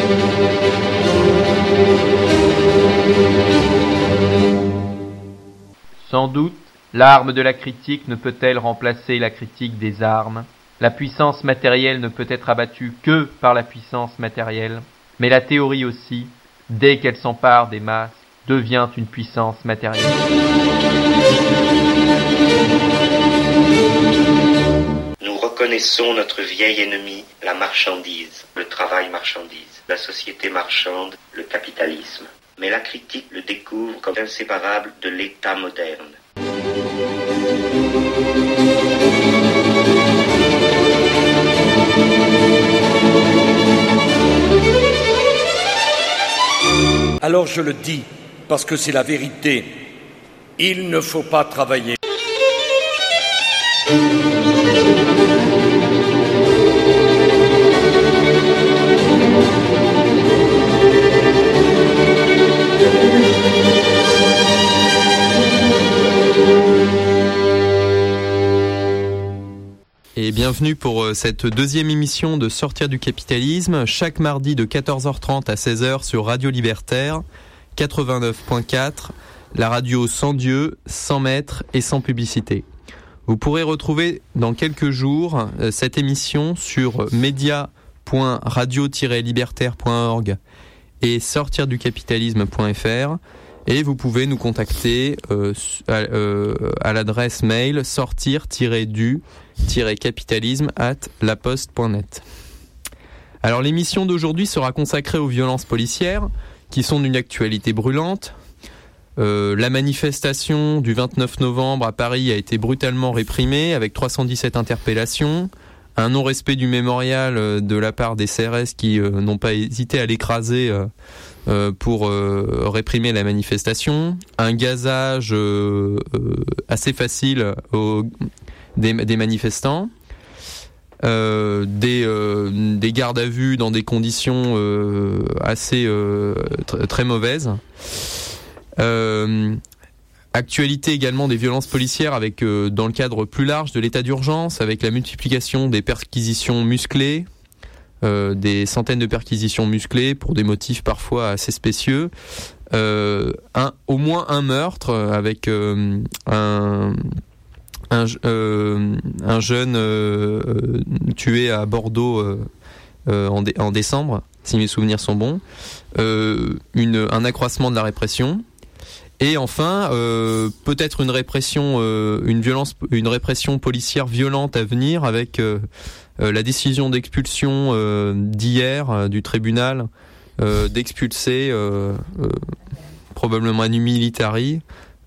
Sans doute, l'arme de la critique ne peut-elle remplacer la critique des armes. La puissance matérielle ne peut être abattue que par la puissance matérielle, mais la théorie aussi, dès qu'elle s'empare des masses, devient une puissance matérielle. Nous reconnaissons notre vieil ennemi, la marchandise, le travail marchandise, la société marchande, le capitalisme. Mais la critique le découvre comme inséparable de l'État moderne. Alors je le dis, parce que c'est la vérité. Il ne faut pas travailler. Et bienvenue pour cette deuxième émission de Sortir du capitalisme, chaque mardi de 14h30 à 16h sur Radio Libertaire, 89.4, la radio sans Dieu, sans maître et sans publicité. Vous pourrez retrouver dans quelques jours cette émission sur media.radio-libertaire.org et sortirducapitalisme.fr. Et vous pouvez nous contacter à l'adresse mail sortir-du-capitalisme@laposte.net. Alors l'émission d'aujourd'hui sera consacrée aux violences policières qui sont d'une actualité brûlante. La manifestation du 29 novembre à Paris a été brutalement réprimée avec 317 interpellations, un non-respect du mémorial de la part des CRS qui n'ont pas hésité à l'écraser pour réprimer la manifestation, un gazage assez facile des manifestants, des gardes à vue dans des conditions assez très mauvaises. Actualité également des violences policières avec dans le cadre plus large de l'état d'urgence, avec la multiplication des perquisitions musclées, des centaines de perquisitions musclées pour des motifs parfois assez spécieux, au moins un meurtre avec un jeune tué à Bordeaux en décembre, si mes souvenirs sont bons, un accroissement de la répression. Et enfin, peut-être une répression policière violente à venir avec la décision d'expulsion d'hier du tribunal d'expulser probablement in militari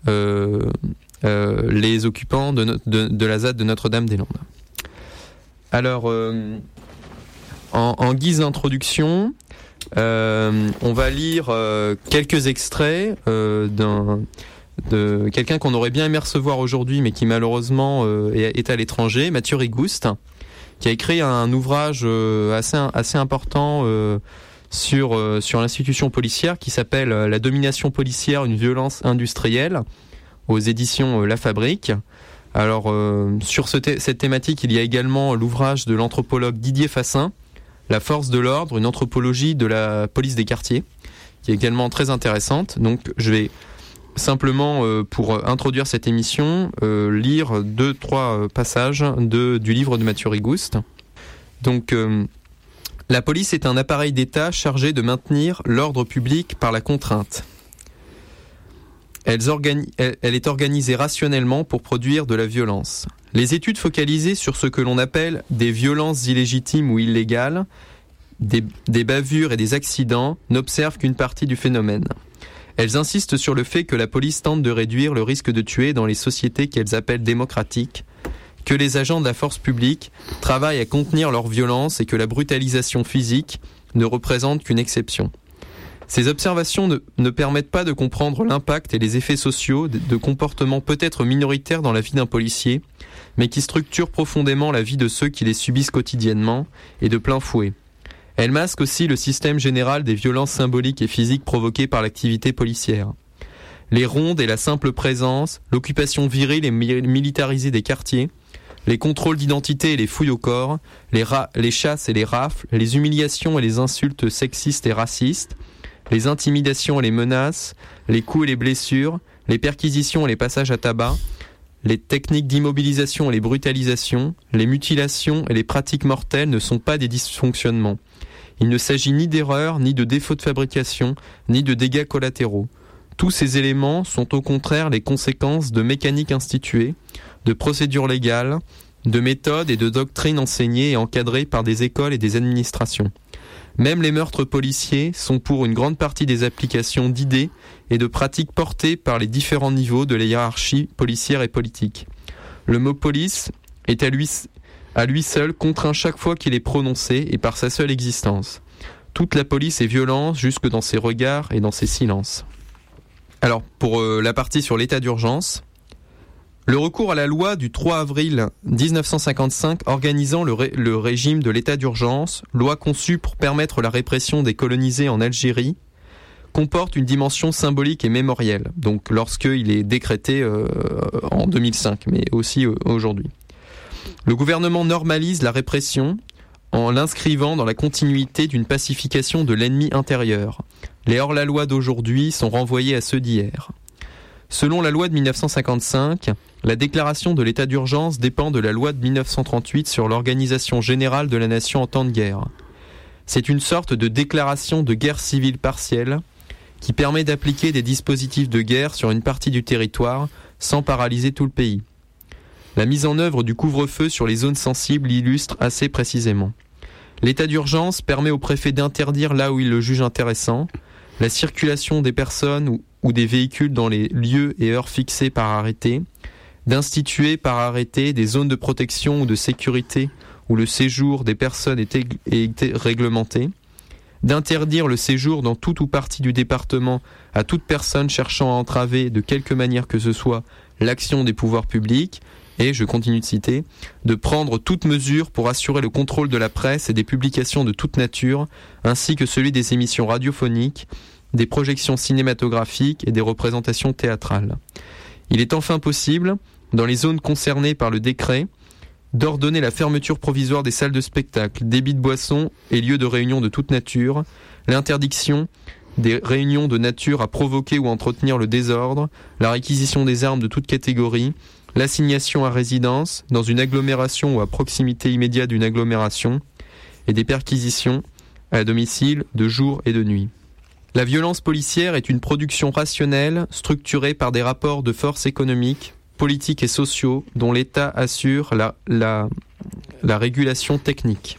les occupants de la ZAD de Notre-Dame-des-Landes. Alors, en guise d'introduction, on va lire quelques extraits de quelqu'un qu'on aurait bien aimé recevoir aujourd'hui, mais qui malheureusement est à l'étranger, Mathieu Rigouste, qui a écrit un ouvrage assez important sur l'institution policière qui s'appelle La domination policière, une violence industrielle, aux éditions La Fabrique. Alors sur cette thématique, il y a également l'ouvrage de l'anthropologue Didier Fassin, La force de l'ordre, une anthropologie de la police des quartiers, qui est également très intéressante. Donc je vais simplement, pour introduire cette émission, lire 2-3 passages du livre de Mathieu Rigouste. Donc, la police est un appareil d'État chargé de maintenir l'ordre public par la contrainte. Elle est organisée rationnellement pour produire de la violence. Les études focalisées sur ce que l'on appelle des violences illégitimes ou illégales, des bavures et des accidents, n'observent qu'une partie du phénomène. Elles insistent sur le fait que la police tente de réduire le risque de tuer dans les sociétés qu'elles appellent démocratiques, que les agents de la force publique travaillent à contenir leur violence et que la brutalisation physique ne représente qu'une exception. Ces observations ne permettent pas de comprendre l'impact et les effets sociaux de comportements peut-être minoritaires dans la vie d'un policier, mais qui structurent profondément la vie de ceux qui les subissent quotidiennement et de plein fouet. Elles masquent aussi le système général des violences symboliques et physiques provoquées par l'activité policière. Les rondes et la simple présence, l'occupation virile et militarisée des quartiers, les contrôles d'identité et les fouilles au corps, les chasses et les rafles, les humiliations et les insultes sexistes et racistes, les intimidations et les menaces, les coups et les blessures, les perquisitions et les passages à tabac, les techniques d'immobilisation et les brutalisations, les mutilations et les pratiques mortelles ne sont pas des dysfonctionnements. Il ne s'agit ni d'erreurs, ni de défauts de fabrication, ni de dégâts collatéraux. Tous ces éléments sont au contraire les conséquences de mécaniques instituées, de procédures légales, de méthodes et de doctrines enseignées et encadrées par des écoles et des administrations. Même les meurtres policiers sont pour une grande partie des applications d'idées et de pratiques portées par les différents niveaux de la hiérarchie policière et politique. Le mot police est à lui seul contraint chaque fois qu'il est prononcé et par sa seule existence. Toute la police est violence jusque dans ses regards et dans ses silences. Alors, pour la partie sur l'état d'urgence, le recours à la loi du 3 avril 1955 organisant le régime de l'état d'urgence, loi conçue pour permettre la répression des colonisés en Algérie, comporte une dimension symbolique et mémorielle, donc lorsqu'il est décrété en 2005, mais aussi aujourd'hui. Le gouvernement normalise la répression en l'inscrivant dans la continuité d'une pacification de l'ennemi intérieur. Les hors-la-loi d'aujourd'hui sont renvoyés à ceux d'hier. Selon la loi de 1955, la déclaration de l'état d'urgence dépend de la loi de 1938 sur l'organisation générale de la nation en temps de guerre. C'est une sorte de déclaration de guerre civile partielle qui permet d'appliquer des dispositifs de guerre sur une partie du territoire sans paralyser tout le pays. La mise en œuvre du couvre-feu sur les zones sensibles l'illustre assez précisément. L'état d'urgence permet au préfet d'interdire là où il le juge intéressant la circulation des personnes ou des véhicules dans les lieux et heures fixés par arrêté, d'instituer par arrêté des zones de protection ou de sécurité où le séjour des personnes est réglementé, d'interdire le séjour dans toute ou partie du département à toute personne cherchant à entraver de quelque manière que ce soit l'action des pouvoirs publics, et, je continue de citer, de prendre toute mesure pour assurer le contrôle de la presse et des publications de toute nature, ainsi que celui des émissions radiophoniques, des projections cinématographiques et des représentations théâtrales. Il est enfin possible, dans les zones concernées par le décret, d'ordonner la fermeture provisoire des salles de spectacle, débits de boissons et lieux de réunion de toute nature, l'interdiction des réunions de nature à provoquer ou entretenir le désordre, la réquisition des armes de toute catégorie, l'assignation à résidence dans une agglomération ou à proximité immédiate d'une agglomération et des perquisitions à domicile de jour et de nuit. La violence policière est une production rationnelle structurée par des rapports de force économiques, politiques et sociaux dont l'État assure la régulation technique.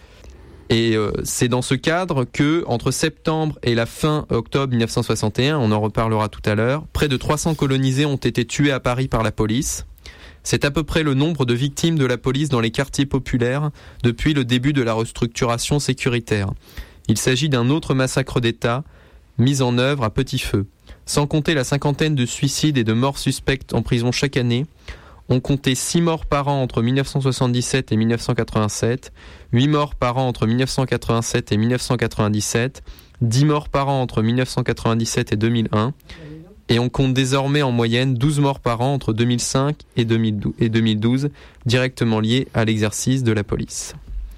Et c'est dans ce cadre que, entre septembre et la fin octobre 1961, on en reparlera tout à l'heure, près de 300 colonisés ont été tués à Paris par la police. C'est à peu près le nombre de victimes de la police dans les quartiers populaires depuis le début de la restructuration sécuritaire. Il s'agit d'un autre massacre d'État mis en œuvre à petit feu. Sans compter la cinquantaine de suicides et de morts suspectes en prison chaque année, on comptait 6 morts par an entre 1977 et 1987, 8 morts par an entre 1987 et 1997, 10 morts par an entre 1997 et 2001, et on compte désormais en moyenne 12 morts par an entre 2005 et 2012, directement liés à l'exercice de la police.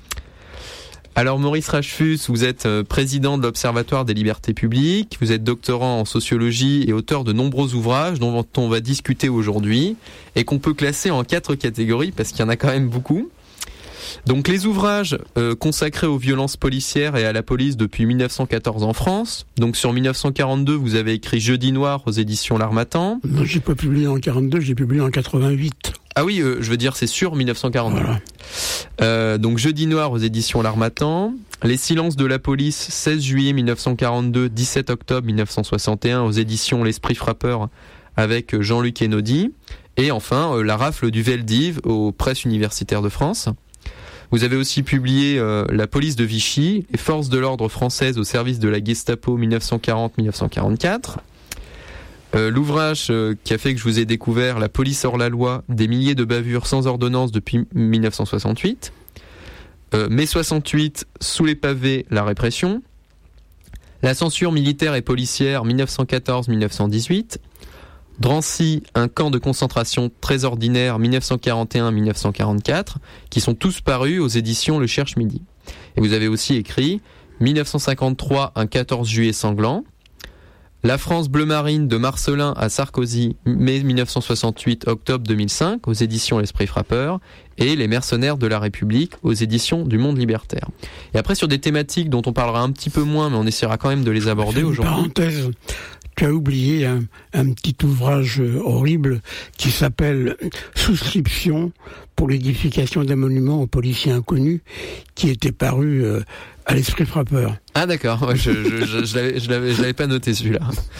Alors Maurice Rachefus, vous êtes président de l'Observatoire des libertés publiques, vous êtes doctorant en sociologie et auteur de nombreux ouvrages dont on va discuter aujourd'hui et qu'on peut classer en 4 catégories parce qu'il y en a quand même beaucoup. Donc les ouvrages consacrés aux violences policières et à la police depuis 1914 en France. Donc sur 1942, vous avez écrit Jeudi noir aux éditions L'Harmattan. Non, j'ai pas publié en 42, j'ai publié en 88. Ah oui, je veux dire c'est sur 1942. Voilà. Donc Jeudi noir aux éditions L'Harmattan, Les silences de la police, 16 juillet 1942, 17 octobre 1961 aux éditions L'Esprit frappeur avec Jean-Luc Einaudi, et enfin La rafle du Veldiv aux presses universitaires de France. Vous avez aussi publié La police de Vichy, les forces de l'ordre françaises au service de la Gestapo 1940-1944. L'ouvrage qui a fait que je vous ai découvert, La police hors la loi, des milliers de bavures sans ordonnance depuis 1968. Mai 68, sous les pavés, la répression. La censure militaire et policière 1914-1918. Drancy, un camp de concentration très ordinaire 1941-1944, qui sont tous parus aux éditions Le Cherche Midi. Et vous avez aussi écrit 1953, un 14 juillet sanglant, La France bleu marine de Marcellin à Sarkozy, mai 1968, octobre 2005, aux éditions L'Esprit frappeur, et Les mercenaires de la République, aux éditions du Monde libertaire. Et après, sur des thématiques dont on parlera un petit peu moins, mais on essaiera quand même de les aborder aujourd'hui. Parenthèse, tu as oublié un petit ouvrage horrible qui s'appelle Souscription pour l'édification d'un monument aux policiers inconnus, qui était paru à l'Esprit frappeur. Ah d'accord, ouais, je l'avais pas noté celui-là.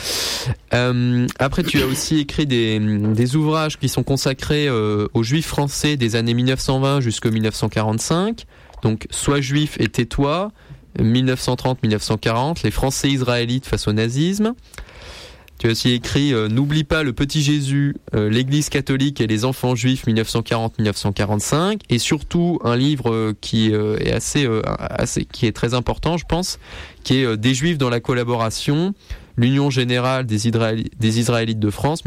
Après, tu as aussi écrit des ouvrages qui sont consacrés aux Juifs français des années 1920 jusqu'au 1945. Donc, Sois juif et tais-toi, 1930-1940, les Français israélites face au nazisme. Tu as aussi écrit N'oublie pas le petit Jésus, l'Église catholique et les enfants juifs 1940-1945, et surtout un livre qui est qui est très important, je pense, qui est Des Juifs dans la collaboration, l'Union générale des Israélites de France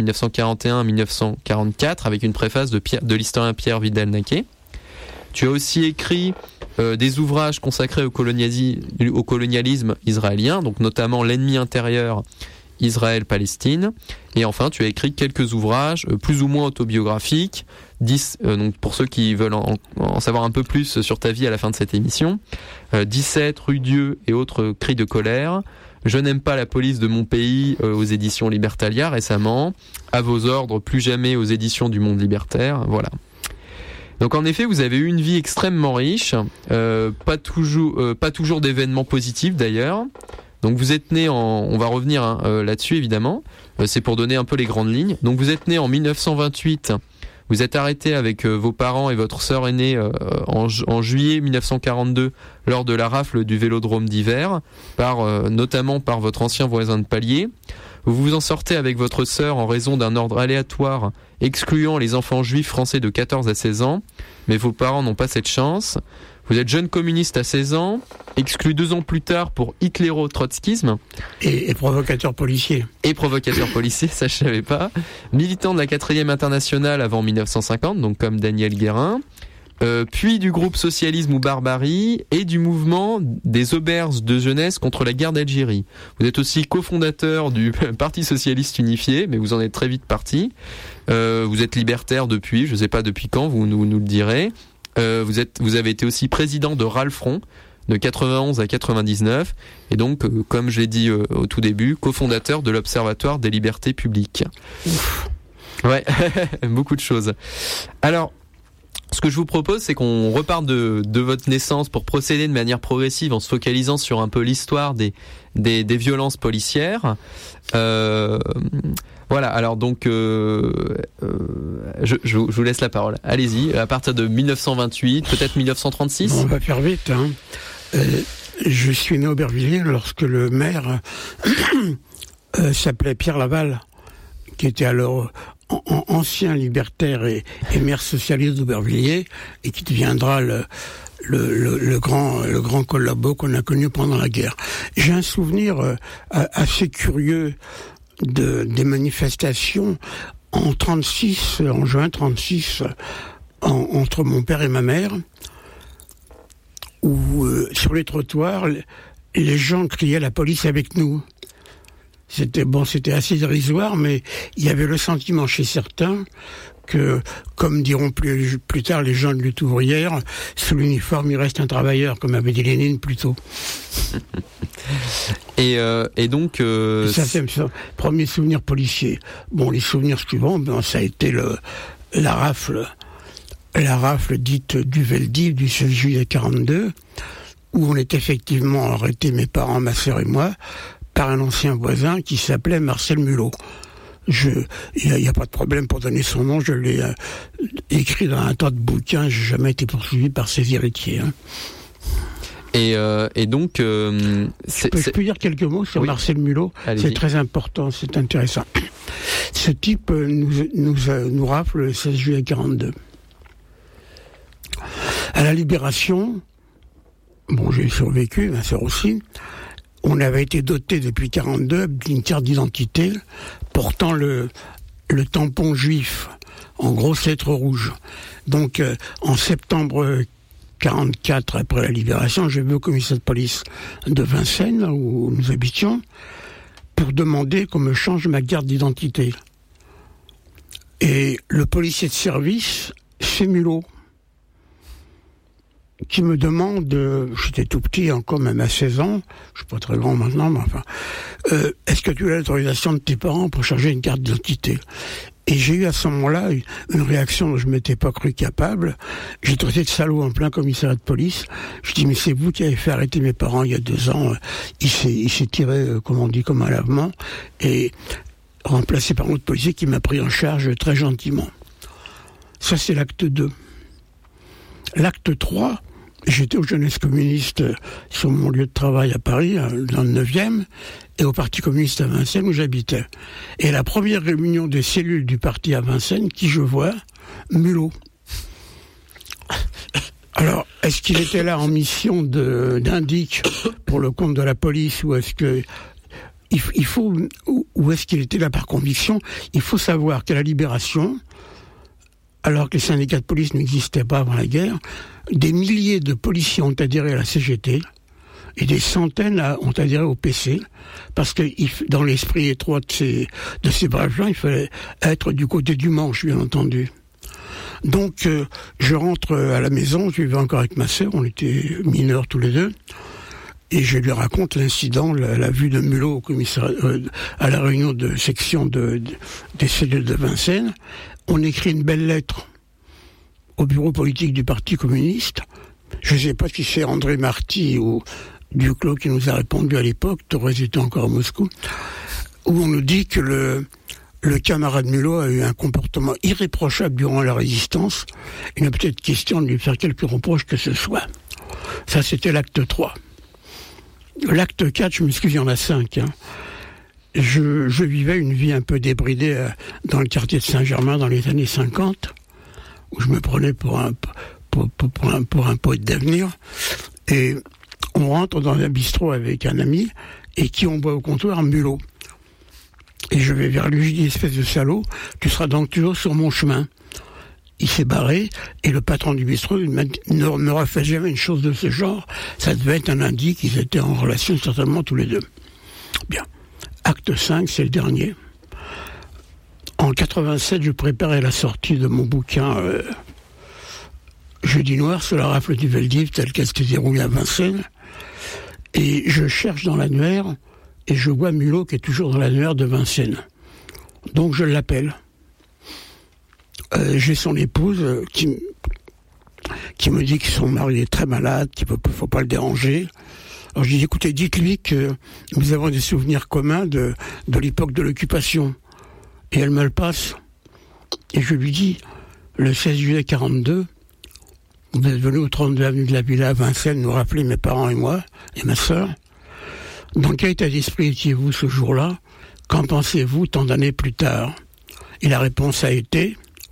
1941-1944, avec une préface de l'historien Pierre Vidal-Naquet. Tu as aussi écrit des ouvrages consacrés au colonialisme israélien, donc notamment L'ennemi intérieur, Israël-Palestine. Et enfin, tu as écrit quelques ouvrages plus ou moins autobiographiques, 10, donc pour ceux qui veulent en savoir un peu plus sur ta vie à la fin de cette émission, 17, Rue Dieu et autres cris de colère, Je n'aime pas la police de mon pays, aux éditions Libertalia récemment, À vos ordres, plus jamais aux éditions du Monde libertaire, voilà. Donc en effet, vous avez eu une vie extrêmement riche, pas toujours d'événements positifs d'ailleurs. Donc vous êtes né on va revenir là-dessus évidemment, c'est pour donner un peu les grandes lignes. Donc vous êtes né en 1928, vous êtes arrêté avec vos parents et votre sœur aînée en juillet 1942 lors de la rafle du Vélodrome d'hiver, notamment par votre ancien voisin de palier. Vous vous en sortez avec votre sœur en raison d'un ordre aléatoire excluant les enfants juifs français de 14 à 16 ans, mais vos parents n'ont pas cette chance. Vous êtes jeune communiste à 16 ans, exclu 2 ans plus tard pour hitléro-trotskisme. Et provocateur policier. Et provocateur policier, ça je savais pas. Militant de la 4e internationale avant 1950, donc comme Daniel Guérin. Puis du groupe Socialisme ou Barbarie et du mouvement des auberges de jeunesse contre la guerre d'Algérie. Vous êtes aussi cofondateur du Parti Socialiste Unifié, mais vous en êtes très vite parti. Vous êtes libertaire depuis, je sais pas depuis quand, vous nous le direz. Vous avez été aussi président de Ralfront de 91 à 99 et donc, comme je l'ai dit au tout début, cofondateur de l'Observatoire des libertés publiques. Ouf. Ouais, beaucoup de choses. Alors, ce que je vous propose, c'est qu'on reparte de votre naissance pour procéder de manière progressive en se focalisant sur un peu l'histoire des violences policières. Voilà, alors donc je vous laisse la parole. Allez-y, à partir de 1928, peut-être 1936. On va faire vite. Je suis né à Aubervilliers lorsque le maire s'appelait Pierre Laval, qui était alors ancien libertaire et maire socialiste d'Aubervilliers, et qui deviendra le grand collabo qu'on a connu pendant la guerre. J'ai un souvenir assez curieux des manifestations en juin 36, entre mon père et ma mère, où sur les trottoirs, les gens criaient la police avec nous. C'était assez dérisoire, mais il y avait le sentiment chez certains que, comme diront plus tard les gens de lutte ouvrière, sous l'uniforme il reste un travailleur, comme avait dit Lénine plus tôt. Et donc ça c'est le premier souvenir policier. Bon, les souvenirs suivants, ça a été la rafle dite du Veldiv du 16 juillet 42, où on est effectivement arrêté, mes parents, ma sœur et moi, par un ancien voisin qui s'appelait Marcel Mulot. Il n'y a pas de problème pour donner son nom, je l'ai écrit dans un tas de bouquins, j'ai jamais été poursuivi par ses héritiers. Et donc... Je peux dire quelques mots sur Marcel Mulot. Allez-y. C'est très important, c'est intéressant. Ce type nous rafle le 16 juillet 42. À la Libération, j'ai survécu, ma sœur aussi, on avait été doté depuis 42 d'une carte d'identité portant le tampon juif, en grosses lettres rouges. Donc, en septembre 44, après la libération, j'ai vu au commissariat de police de Vincennes, où nous habitions, pour demander qu'on me change ma carte d'identité. Et le policier de service, c'est Mulot, qui me demande, j'étais tout petit encore, même à 16 ans, je suis pas très grand maintenant, mais enfin, est-ce que tu as l'autorisation de tes parents pour changer une carte d'identité ? Et j'ai eu à ce moment-là une réaction dont je ne m'étais pas cru capable. J'ai traité de salaud en plein commissariat de police. Je dis, mais c'est vous qui avez fait arrêter mes parents il y a 2 ans. Il s'est tiré, comme on dit, comme un lavement, et remplacé par un autre policier qui m'a pris en charge très gentiment. Ça, c'est l'acte 2. L'acte 3, j'étais aux Jeunesses communistes sur mon lieu de travail à Paris, dans le 9e, et au Parti communiste à Vincennes où j'habitais. Et la première réunion des cellules du parti à Vincennes, qui je vois, Mulot. Alors, est-ce qu'il était là en mission d'indic pour le compte de la police, ou est-ce que ou est-ce qu'il était là par conviction ? Il faut savoir qu'à la Libération, alors que les syndicats de police n'existaient pas avant la guerre, des milliers de policiers ont adhéré à la CGT et des centaines ont adhéré au PC, parce que dans l'esprit étroit de ces braves gens, il fallait être du côté du manche, bien entendu. Donc, je rentre à la maison, je vivais encore avec ma sœur, on était mineurs tous les deux, et je lui raconte l'incident, la vue de Mulot au commissariat, à la réunion de section des cellules de Vincennes. On écrit une belle lettre au bureau politique du Parti communiste. Je ne sais pas si c'est André Marty ou Duclos qui nous a répondu à l'époque, Thorez était encore à Moscou, où on nous dit que le camarade Mulot a eu un comportement irréprochable durant la résistance. Il n'est peut-être question de lui faire quelque reproche que ce soit. Ça, c'était l'acte 3. L'acte 4, je m'excuse, il y en a 5. Je vivais une vie un peu débridée dans le quartier de Saint-Germain dans les années 50, où je me prenais pour un poète d'avenir. Et on rentre dans un bistrot avec un ami, et qui on boit au comptoir, Mulot. Et je vais vers lui, je dis, espèce de salaud, tu seras donc toujours sur mon chemin. Il s'est barré, et le patron du bistrot ne me refait jamais une chose de ce genre. Ça devait être un indice qu'ils étaient en relation certainement tous les deux. Bien. Acte 5, c'est le dernier. En 87, je préparais la sortie de mon bouquin Jeudi noir sur la rafle du Veldiv, telle qu'elle s'était déroulée à Vincennes. Et je cherche dans l'annuaire, et je vois Mulot qui est toujours dans l'annuaire de Vincennes. Donc je l'appelle. J'ai son épouse qui me dit que son mari est très malade, qu'il ne faut pas le déranger. Alors je dis, écoutez, dites-lui que nous avons des souvenirs communs de l'époque de l'occupation. Et elle me le passe. Et je lui dis, le 16 juillet 42, vous êtes venu au 32 avenue de la Villa à Vincennes nous rappeler, mes parents et moi, et ma sœur. Dans quel état d'esprit étiez-vous ce jour-là ? Qu'en pensez-vous tant d'années plus tard ? Et la réponse a été,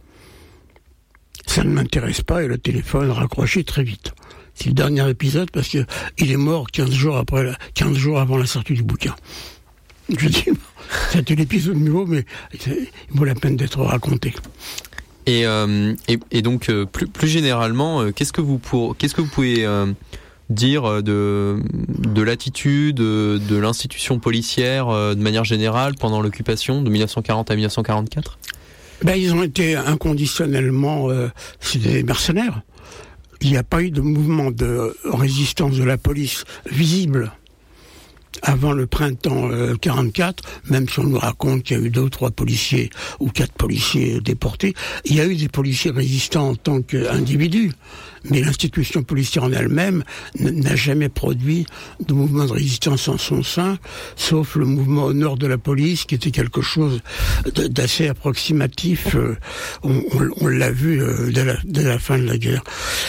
ça ne m'intéresse pas, et le téléphone raccroché très vite. C'est le dernier épisode parce que il est mort 15 jours avant la sortie du bouquin. Je dis, c'était l'épisode nouveau, mais il vaut la peine d'être raconté. Et donc plus généralement, qu'est-ce que vous pouvez dire de l'attitude de l'institution policière de manière générale pendant l'occupation de 1940 à 1944 ? Ils ont été inconditionnellement c'est des mercenaires. Il n'y a pas eu de mouvement de résistance de la police visible avant le printemps 44, même si on nous raconte qu'il y a eu 2 ou 3 policiers ou 4 policiers déportés. Il y a eu des policiers résistants en tant qu'individus, mais l'institution policière en elle-même n'a jamais produit de mouvement de résistance en son sein, sauf le mouvement au nord de la police, qui était quelque chose d'assez approximatif. On l'a vu dès la fin de la guerre.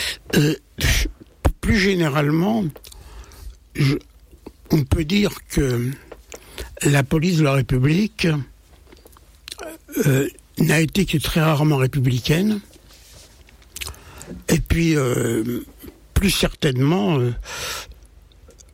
Plus généralement, on peut dire que la police de la République n'a été que très rarement républicaine. Et puis, plus certainement,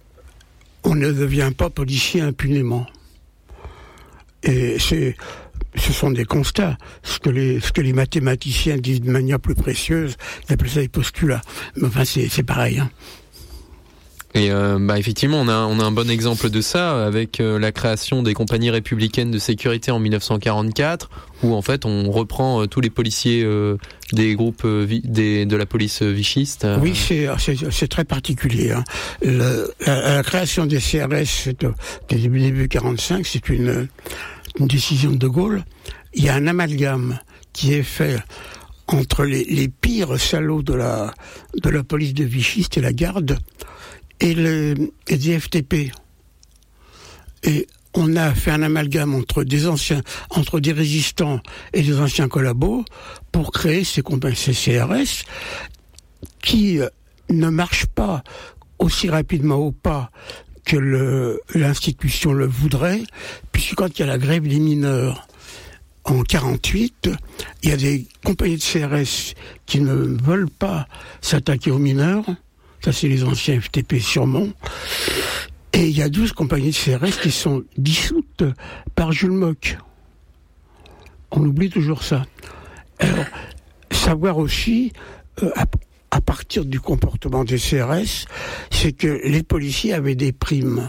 on ne devient pas policier impunément. Et ce sont des constats. Ce que les mathématiciens disent de manière plus précieuse, ils appellent ça des postulats. Mais enfin, c'est pareil. Hein. Et effectivement, on a un bon exemple de ça avec la création des compagnies républicaines de sécurité en 1944, où en fait on reprend tous les policiers des groupes de la police vichiste. Oui, c'est très particulier. Hein. La création des CRS début 45, c'est une décision de Gaulle. Il y a un amalgame qui est fait entre les pires salauds de la police de Vichy, c'était la garde, et des FTP. Et on a fait un amalgame entre des résistants et des anciens collabos pour créer ces CRS qui ne marchent pas aussi rapidement au pas que l'institution le voudrait, puisque quand il y a la grève des mineurs en 48, il y a des compagnies de CRS qui ne veulent pas s'attaquer aux mineurs. Ça, c'est les anciens FTP sûrement. Et il y a 12 compagnies de CRS qui sont dissoutes par Jules Moch. On oublie toujours ça. Alors, savoir aussi, à partir du comportement des CRS, c'est que les policiers avaient des primes.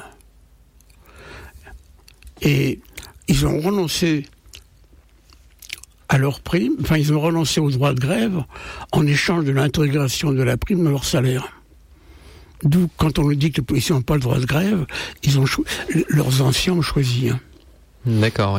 Et ils ont renoncé à leurs primes, enfin ils ont renoncé au droit de grève en échange de l'intégration de la prime dans leur salaire. D'où, quand on nous dit que les policiers n'ont pas le droit de grève, leurs anciens ont choisi. Hein. D'accord, oui.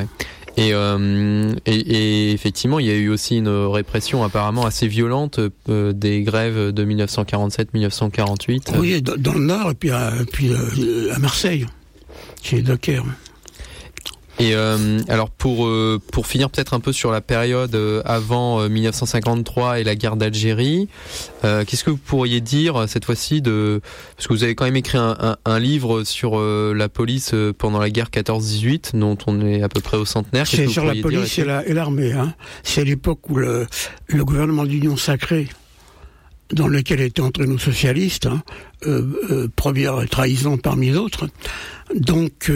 Et effectivement, il y a eu aussi une répression apparemment assez violente des grèves de 1947-1948. Oui, dans le Nord et puis à Marseille, chez les dockers. Et alors pour finir peut-être un peu sur la période avant 1953 et la guerre d'Algérie, qu'est-ce que vous pourriez dire cette fois-ci parce que vous avez quand même écrit un livre sur la police pendant la guerre 14-18 dont on est à peu près au centenaire. C'est sur la police et l'armée. Hein. C'est l'époque où le gouvernement d'Union sacrée, dans lequel étaient entrés nos socialistes, hein, première trahison parmi d'autres. Donc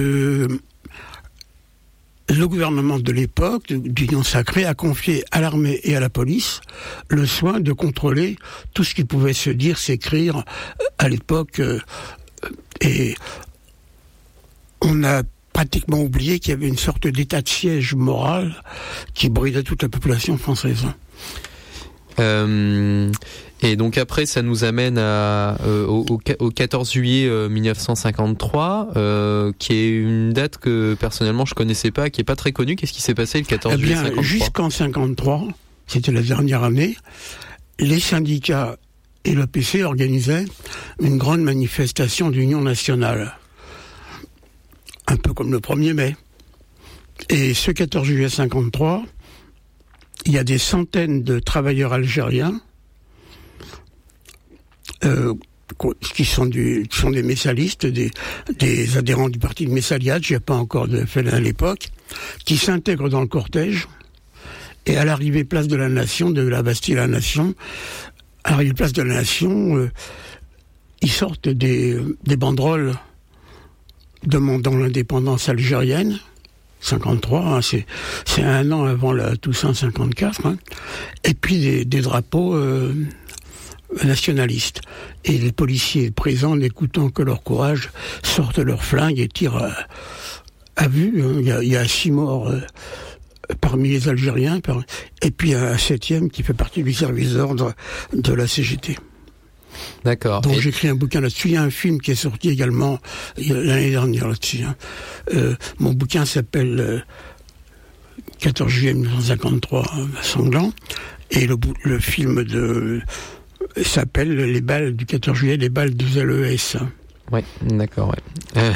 le gouvernement de l'époque, d'Union sacrée, a confié à l'armée et à la police le soin de contrôler tout ce qui pouvait se dire, s'écrire à l'époque. Et on a pratiquement oublié qu'il y avait une sorte d'état de siège moral qui bridait toute la population française. Et donc après, ça nous amène au 14 juillet 1953, qui est une date que personnellement je connaissais pas, qui est pas très connue. Qu'est-ce qui s'est passé le 14 juillet 1953 ? Jusqu'en 53, c'était la dernière année, les syndicats et l'EPC organisaient une grande manifestation d'union nationale, un peu comme le 1er mai. Et ce 14 juillet 1953, il y a des centaines de travailleurs algériens qui sont des messalistes, des adhérents du parti de Messaliade, j'ai pas encore de fait à l'époque, qui s'intègrent dans le cortège, et à l'arrivée place de la Nation, de la Bastille à la Nation, à l'arrivée place de la Nation, ils sortent des banderoles demandant l'indépendance algérienne, 53, hein, c'est un an avant la Toussaint 54, hein, et puis des drapeaux nationalistes. Et les policiers présents, n'écoutant que leur courage, sortent leurs flingues et tirent à vue. Hein. Il y a 6 morts parmi les Algériens, et puis un 7e qui fait partie du service d'ordre de la CGT. D'accord. Donc j'ai écrit un bouquin là-dessus. Il y a un film qui est sorti également l'année dernière là-dessus. Hein. Mon bouquin s'appelle 14 juillet 1953, sanglant, et le film s'appelle Les balles du 14 juillet, les balles de ZLES. Ouais, d'accord, ouais.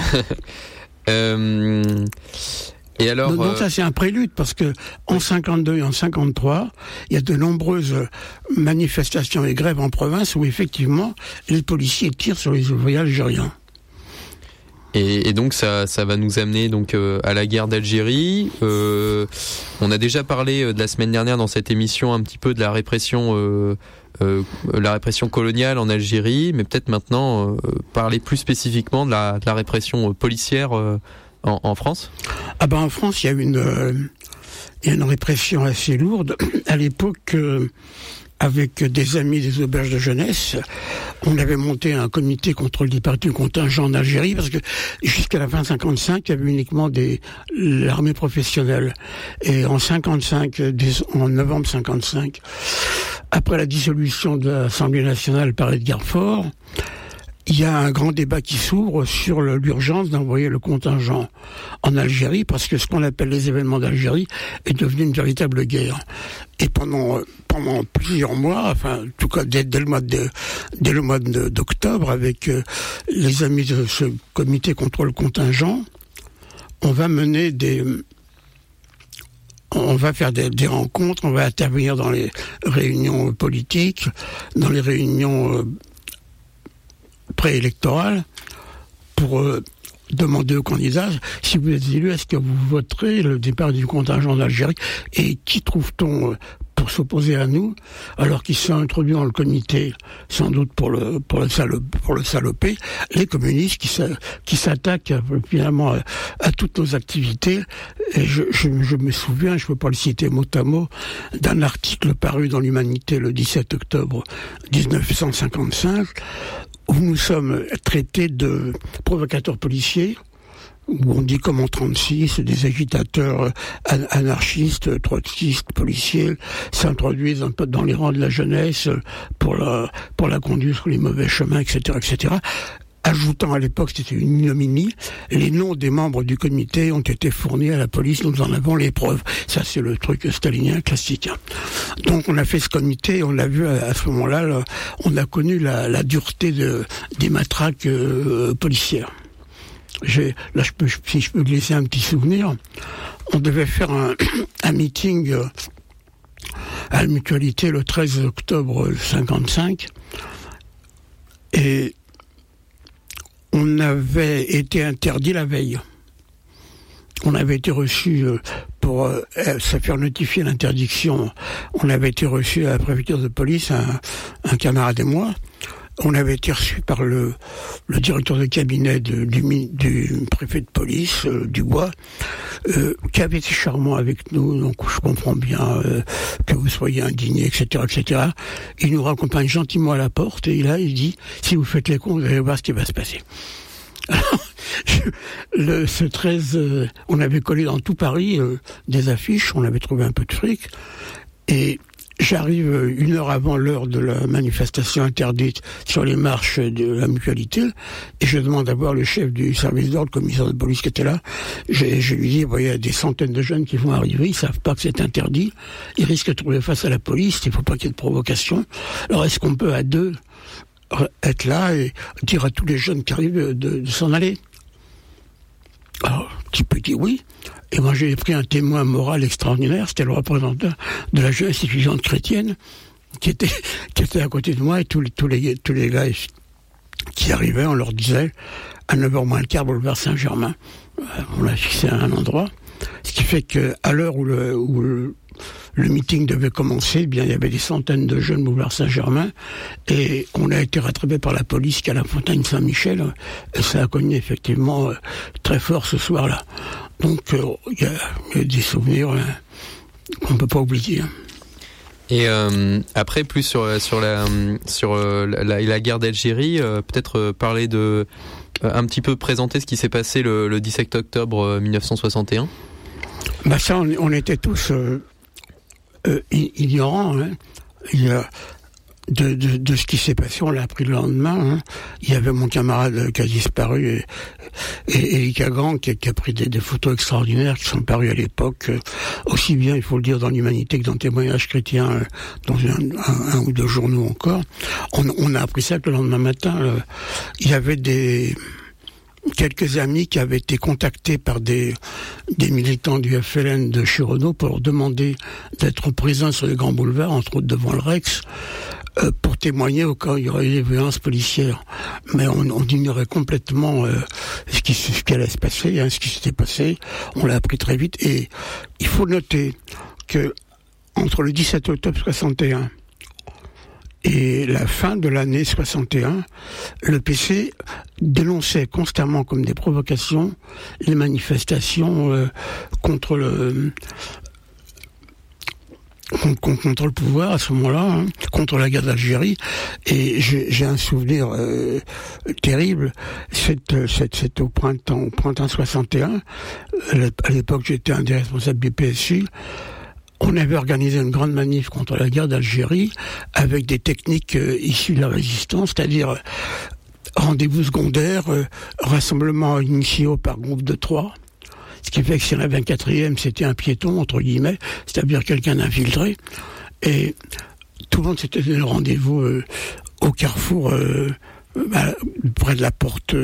Et alors, donc ça c'est un prélude, parce que en 52 et en 53, il y a de nombreuses manifestations et grèves en province où effectivement les policiers tirent sur les ouvriers algériens. Et donc ça va nous amener donc à la guerre d'Algérie. On a déjà parlé de la semaine dernière dans cette émission un petit peu de la répression coloniale en Algérie, mais peut-être maintenant parler plus spécifiquement de la répression policière en France. Ah ben en France, il y a il y a une répression assez lourde. À l'époque, avec des amis des auberges de jeunesse, on avait monté un comité contre le départ du contingent en Algérie, parce que jusqu'à la fin 55, il y avait uniquement l'armée professionnelle. Et en novembre 55, après la dissolution de l'Assemblée nationale par Edgar Faure, il y a un grand débat qui s'ouvre sur l'urgence d'envoyer le contingent en Algérie, parce que ce qu'on appelle les événements d'Algérie est devenu une véritable guerre. Et pendant plusieurs mois, enfin, en tout cas dès le mois d'octobre, avec les amis de ce comité contre le contingent, on va faire des rencontres, on va intervenir dans les réunions politiques, dans les réunions préélectorale pour demander aux candidats, si vous êtes élu, est-ce que vous voterez le départ du contingent d'Algérie, et qui trouve-t-on pour s'opposer à nous, alors qu'ils sont introduits dans le comité, sans doute pour le saloper, les communistes qui s'attaquent finalement à toutes nos activités. Et je me souviens, je ne peux pas le citer mot à mot, d'un article paru dans l'Humanité le 17 octobre 1955, où nous sommes traités de provocateurs policiers, où on dit comme en 36, des agitateurs anarchistes, trotskistes, policiers s'introduisent un peu dans les rangs de la jeunesse pour la conduire sur les mauvais chemins, etc., etc. Ajoutant à l'époque, c'était une ignominie, les noms des membres du comité ont été fournis à la police, nous en avons les preuves. Ça, c'est le truc stalinien classique. Donc, on a fait ce comité, on a vu à ce moment-là, on a connu la dureté des matraques policières. Si je peux glisser un petit souvenir, on devait faire un meeting à la Mutualité le 13 octobre 55, et on avait été interdit la veille. On avait été reçu pour se faire notifier l'interdiction. On avait été reçu à la préfecture de police, un camarade et moi. On avait été reçu par le directeur de cabinet du préfet de police, Dubois, qui avait été charmant avec nous, donc je comprends bien que vous soyez indigné, etc., etc. Il nous raccompagne gentiment à la porte, et là, il dit, si vous faites les cons, vous allez voir ce qui va se passer. Alors, ce 13, on avait collé dans tout Paris des affiches, on avait trouvé un peu de fric, et j'arrive 1 heure avant l'heure de la manifestation interdite sur les marches de la Mutualité, et je demande à voir le chef du service d'ordre, le commissaire de police qui était là. Je lui dis, il y a des centaines de jeunes qui vont arriver, ils savent pas que c'est interdit, ils risquent de trouver face à la police, il faut pas qu'il y ait de provocation. Alors est-ce qu'on peut à deux être là et dire à tous les jeunes qui arrivent de s'en aller? Alors, un petit peu dit oui. Et moi, j'ai pris un témoin moral extraordinaire, c'était le représentant de la jeunesse étudiante chrétienne, qui était à côté de moi, et tous les gars qui arrivaient, on leur disait, à 9h moins le quart, boulevard Saint-Germain. On l'a fixé à un endroit. Ce qui fait qu'à l'heure où le meeting devait commencer, eh bien, il y avait des centaines de jeunes boulevard Saint-Germain, et on a été rattrapé par la police qu'à la Fontaine Saint-Michel, et ça a cogné effectivement très fort ce soir-là. Donc, il y a des souvenirs qu'on ne peut pas oublier. Et après, plus sur la guerre d'Algérie, peut-être parler un petit peu présenter ce qui s'est passé le 17 octobre 1961. Bah ça, on était tous ignorants. Hein. Il y a de ce qui s'est passé, on l'a appris le lendemain. Hein. Il y avait mon camarade qui a disparu, et Eric Hagan qui a pris des photos extraordinaires qui sont parues à l'époque, aussi bien, il faut le dire, dans l'Humanité que dans Témoignages chrétiens, dans un ou deux journaux encore. On a appris ça que le lendemain matin. Il y avait quelques amis qui avaient été contactés par des militants du FLN de Chironneau pour leur demander d'être présents sur les grands boulevards, entre autres devant le Rex, pour témoigner au cas où il y aurait eu des violences policières. Mais on ignorait complètement ce qui allait se passer, hein, ce qui s'était passé. On l'a appris très vite. Et il faut noter que entre le 17 octobre 61 et la fin de l'année 61, le PC dénonçait constamment comme des provocations les manifestations contre contre le pouvoir à ce moment-là, contre la guerre d'Algérie. Et j'ai un souvenir terrible. C'est au printemps 61. À l'époque, j'étais un des responsables du PSU. On avait organisé une grande manif contre la guerre d'Algérie avec des techniques issues de la résistance, c'est-à-dire rendez-vous secondaire, rassemblement initiaux par groupe de 3. Ce qui fait que s'il y en avait un quatrième, c'était un piéton, entre guillemets, c'est-à-dire quelqu'un d'infiltré. Et tout le monde s'était donné rendez-vous au carrefour, près de la porte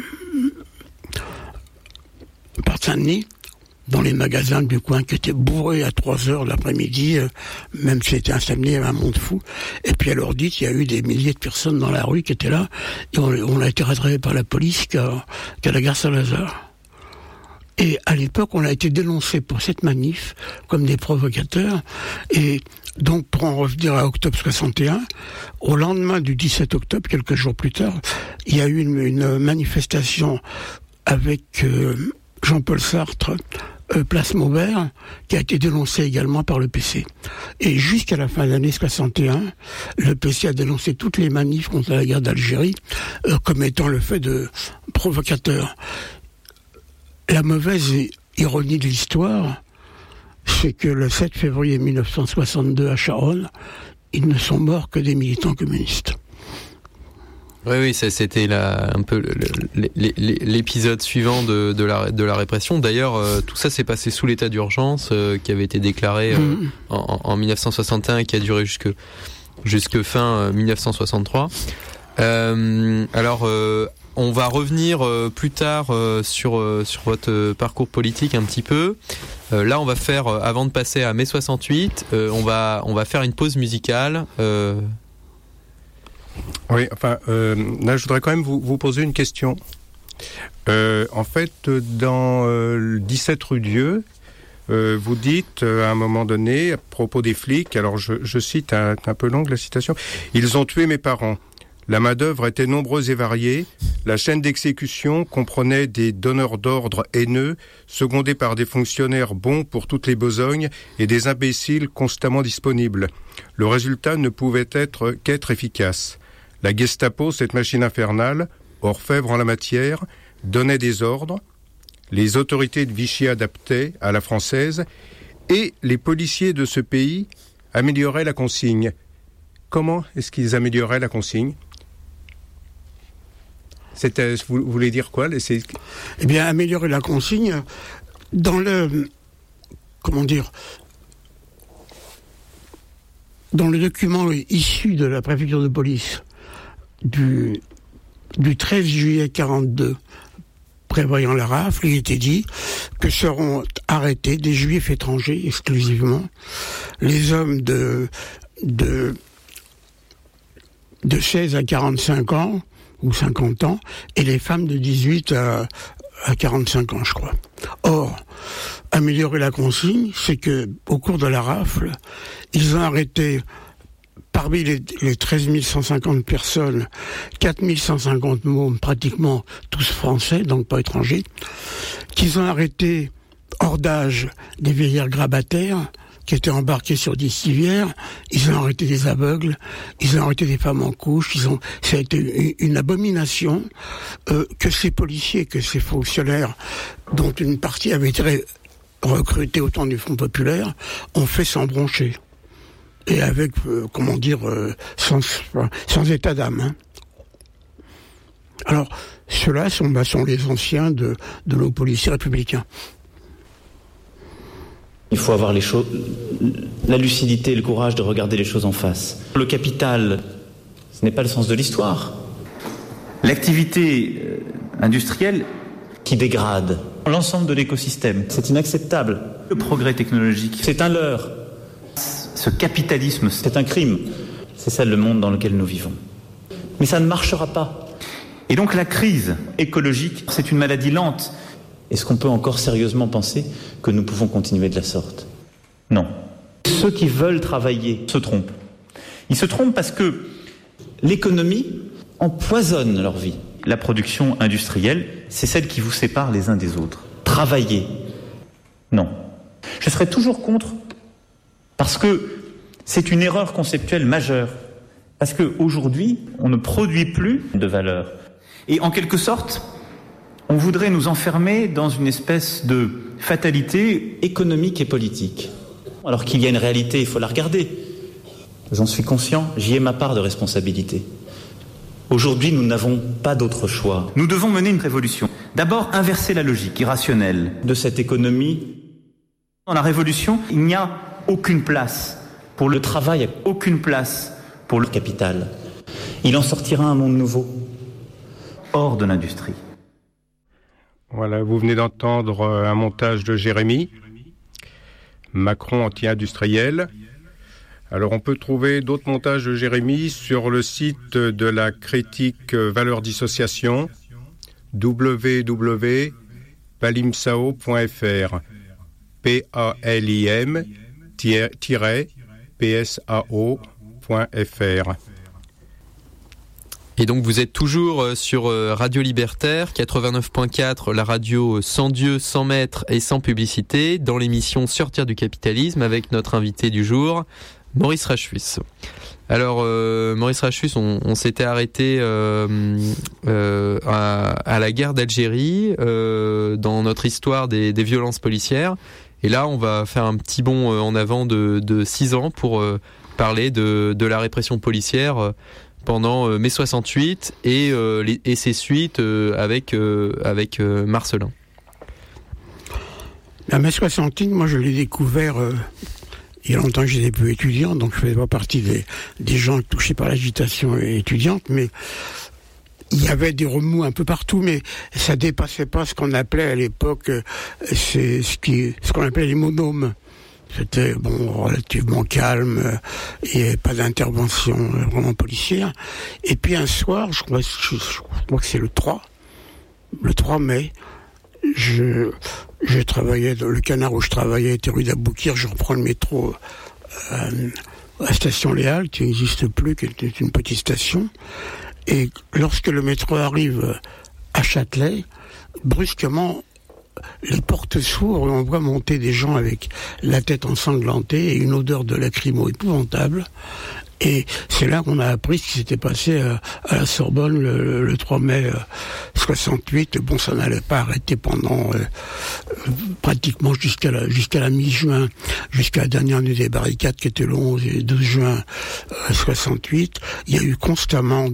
Saint-Denis, dans les magasins du coin qui étaient bourrés à 3h de l'après-midi, même si c'était un samedi, il y avait un monde fou. Et puis à l'heure dite, il y a eu des milliers de personnes dans la rue qui étaient là, et on a été rattrapé par la police qu'à la gare Saint-Lazare. Et à l'époque, on a été dénoncé pour cette manif comme des provocateurs. Et donc, pour en revenir à octobre 61, au lendemain du 17 octobre, quelques jours plus tard, il y a eu une manifestation avec Jean-Paul Sartre, place Maubert, qui a été dénoncée également par le PC. Et jusqu'à la fin de l'année 61, le PC a dénoncé toutes les manifs contre la guerre d'Algérie comme étant le fait de provocateurs. La mauvaise ironie de l'histoire, c'est que le 7 février 1962 à Charonne, ils ne sont morts que des militants communistes. Oui, c'était un peu l'épisode suivant de la répression. D'ailleurs, tout ça s'est passé sous l'état d'urgence qui avait été déclaré en 1961 et qui a duré jusque fin 1963. On va revenir plus tard sur votre parcours politique un petit peu. Là, on va faire, avant de passer à mai 68, on va faire une pause musicale. Oui, enfin, là, je voudrais quand même vous poser une question. En fait, dans le 17 rue Dieu, vous dites à un moment donné, à propos des flics, alors je cite un peu longue la citation, « Ils ont tué mes parents. La main-d'œuvre était nombreuse et variée. La chaîne d'exécution comprenait des donneurs d'ordre haineux, secondés par des fonctionnaires bons pour toutes les besognes et des imbéciles constamment disponibles. Le résultat ne pouvait être qu'être efficace. La Gestapo, cette machine infernale, orfèvre en la matière, donnait des ordres. Les autorités de Vichy adaptaient à la française et les policiers de ce pays amélioraient la consigne. Comment est-ce qu'ils amélioraient la consigne ? Vous voulez dire quoi ? Eh bien, améliorer la consigne dans le document issu de la préfecture de police du 13 juillet 42, prévoyant la rafle, il était dit que seront arrêtés des juifs étrangers exclusivement, les hommes de 16 à 45 ans, ou 50 ans, et les femmes de 18 à 45 ans, je crois. Or, améliorer la consigne, c'est que au cours de la rafle, ils ont arrêté, parmi les 13 150 personnes, 4 150 mômes, pratiquement tous français, donc pas étrangers, qu'ils ont arrêté hors d'âge des vieillards grabataires, qui étaient embarqués sur des civières, ils ont arrêté des aveugles, ils ont arrêté des femmes en couche, ça a été une abomination que ces policiers, que ces fonctionnaires, dont une partie avait été recrutée au temps du Front populaire, ont fait sans broncher. Et avec, sans état d'âme. Hein. Alors, ceux-là sont les anciens de nos policiers républicains. Il faut avoir la lucidité et le courage de regarder les choses en face. Le capital, ce n'est pas le sens de l'histoire. L'activité industrielle qui dégrade l'ensemble de l'écosystème, c'est inacceptable. Le progrès technologique, c'est un leurre. Ce capitalisme, c'est un crime. C'est ça le monde dans lequel nous vivons. Mais ça ne marchera pas. Et donc la crise écologique, c'est une maladie lente. Est-ce qu'on peut encore sérieusement penser que nous pouvons continuer de la sorte ? Non. Ceux qui veulent travailler se trompent. Ils se trompent parce que l'économie empoisonne leur vie. La production industrielle, c'est celle qui vous sépare les uns des autres. Travailler. Non. Je serai toujours contre parce que C'est une erreur conceptuelle majeure. Parce qu'aujourd'hui, on ne produit plus de valeur. Et en quelque sorte, on voudrait nous enfermer dans une espèce de fatalité économique et politique. Alors qu'il y a une réalité, il faut la regarder. J'en suis conscient, j'y ai ma part de responsabilité. Aujourd'hui, nous n'avons pas d'autre choix. Nous devons mener une révolution. D'abord, inverser la logique irrationnelle de cette économie. Dans la révolution, il n'y a aucune place pour le travail, aucune place pour le capital. Il en sortira un monde nouveau, hors de l'industrie. Voilà, vous venez d'entendre un montage de Jérémy, Macron anti-industriel. Alors on peut trouver d'autres montages de Jérémy sur le site de la critique Valeurs Dissociation, www.palimsao.fr, PALIM-PSAO.fr. Et donc vous êtes toujours sur Radio Libertaire 89.4, la radio sans Dieu, sans maître et sans publicité, dans l'émission Sortir du capitalisme avec notre invité du jour, Maurice Rachfuss. Alors Maurice Rachfuss, on s'était arrêté à la guerre d'Algérie dans notre histoire des violences policières. Et là, on va faire un petit bond en avant de 6 ans pour parler de la répression policière pendant mai 68 et ses suites avec Marcellin. La mai 68, moi je l'ai découvert il y a longtemps que j'étais plus étudiant, donc je ne faisais pas partie des gens touchés par l'agitation étudiante, mais il y avait des remous un peu partout, mais ça dépassait pas ce qu'on appelait à l'époque ce qu'on appelait les monômes. C'était relativement calme et pas d'intervention vraiment policière. Et puis un soir, je crois que c'est le 3 mai, je travaillais dans le canard où je travaillais, était rue d'Aboukir, je reprends le métro à la station Léal, qui n'existe plus, qui était une petite station. Et lorsque le métro arrive à Châtelet, brusquement, les portes s'ouvrent et on voit monter des gens avec la tête ensanglantée et une odeur de lacrymo épouvantable. Et c'est là qu'on a appris ce qui s'était passé à la Sorbonne le 3 mai 68. Bon, ça n'allait pas arrêter pendant pratiquement jusqu'à la mi-juin, jusqu'à la dernière nuit des barricades qui était le 11 et 12 juin 68. Il y a eu constamment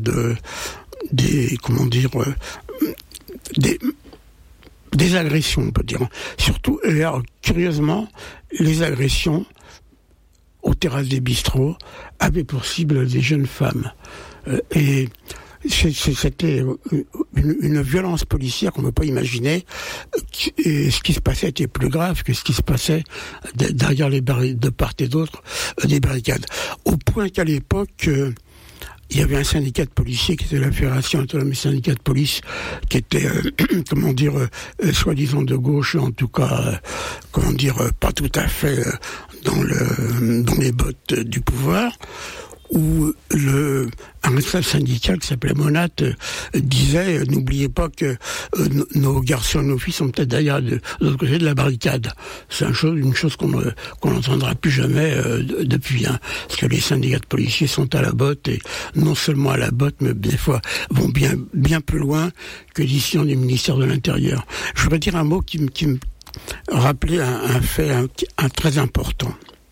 des agressions, on peut dire. Surtout, alors, curieusement, les agressions aux terrasses des bistrots avaient pour cible des jeunes femmes. Et c'était une violence policière qu'on ne peut pas imaginer. Et ce qui se passait était plus grave que ce qui se passait derrière de part et d'autre des barricades. Au point qu'à l'époque, il y avait un syndicat de policiers qui était la Fédération autonome des syndicats de police, qui était, soi-disant de gauche, en tout cas, pas tout à fait dans les bottes du pouvoir, où un responsable syndical qui s'appelait Monat disait « N'oubliez pas que nos garçons et nos filles sont peut-être derrière de l'autre côté de la barricade ». C'est une chose qu'on n'entendra plus jamais depuis, parce que les syndicats de policiers sont à la botte, et non seulement à la botte, mais des fois vont bien plus loin que les décisions du ministère de l'Intérieur. Je voudrais dire un mot qui me rappelait un fait très important.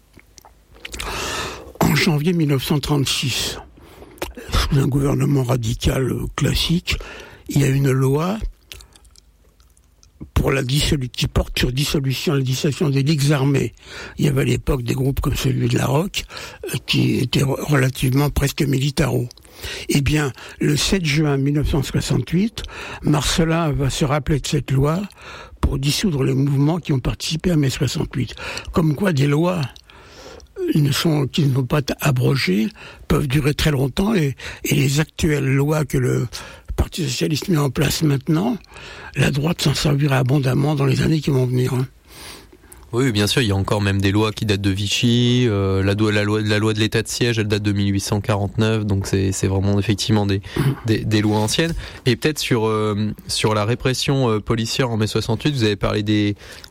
En janvier 1936, sous un gouvernement radical classique, il y a une loi qui porte sur la dissolution des ligues armées. Il y avait à l'époque des groupes comme celui de la ROC qui étaient relativement presque militaro. Eh bien, le 7 juin 1968, Marcellin va se rappeler de cette loi pour dissoudre les mouvements qui ont participé à mai 68. Comme quoi des lois qui ne sont pas abrogées peuvent durer très longtemps, et les actuelles lois que le Parti socialiste met en place maintenant, la droite s'en servira abondamment dans les années qui vont venir. Oui, bien sûr, il y a encore même des lois qui datent de Vichy, la loi de l'état de siège, elle date de 1849, donc c'est vraiment effectivement des lois anciennes. Et peut-être sur la répression policière en mai 68, vous avez parlé des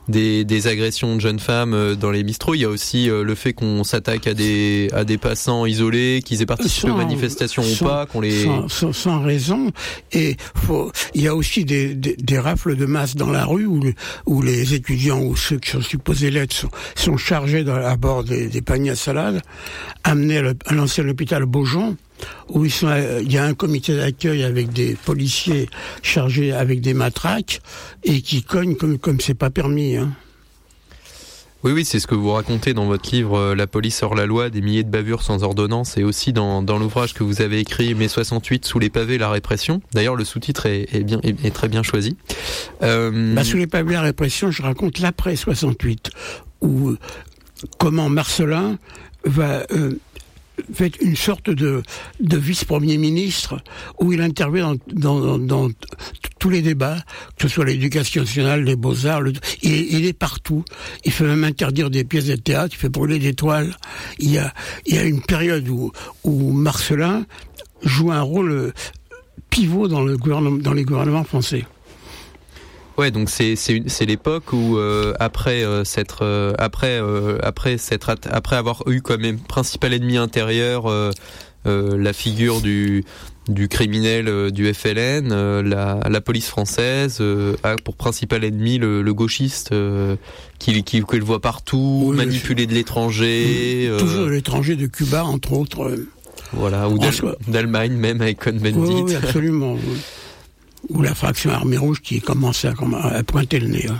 des agressions de jeunes femmes dans les bistrots. Il y a aussi le fait qu'on s'attaque à des passants isolés, qu'ils aient participé aux manifestations ou pas, qu'on les sans raison. Et il y a aussi des rafles de masse dans la rue où les étudiants ou ceux qui sont supposés l'être sont chargés à bord des paniers à salade, amenés à l'ancien hôpital Beaujon, où il y a un comité d'accueil avec des policiers chargés avec des matraques et qui cognent comme c'est pas permis. Hein. Oui, c'est ce que vous racontez dans votre livre La police hors la loi, des milliers de bavures sans ordonnance, et aussi dans l'ouvrage que vous avez écrit Mai 68, sous les pavés, la répression. D'ailleurs, le sous-titre est très bien choisi. Sous les pavés, la répression, je raconte l'après 68, où comment Marcellin va fait une sorte de vice-premier ministre où il intervient dans tous les débats, que ce soit l'éducation nationale, les beaux-arts, il est partout. Il fait même interdire des pièces de théâtre, il fait brûler des toiles. Il y a une période où Marcellin joue un rôle pivot dans les gouvernements français. Ouais, donc c'est l'époque où après avoir eu comme principal ennemi intérieur la figure du criminel du FLN, la police française a pour principal ennemi le gauchiste qu'il voit partout, oui, manipuler de l'étranger, toujours de l'étranger, de Cuba entre autres. Voilà, ou d'Allemagne même avec Cohn-Bendit. Oui, absolument. Oui. Ou la fraction Armée Rouge qui commence à pointer le nez. Hein.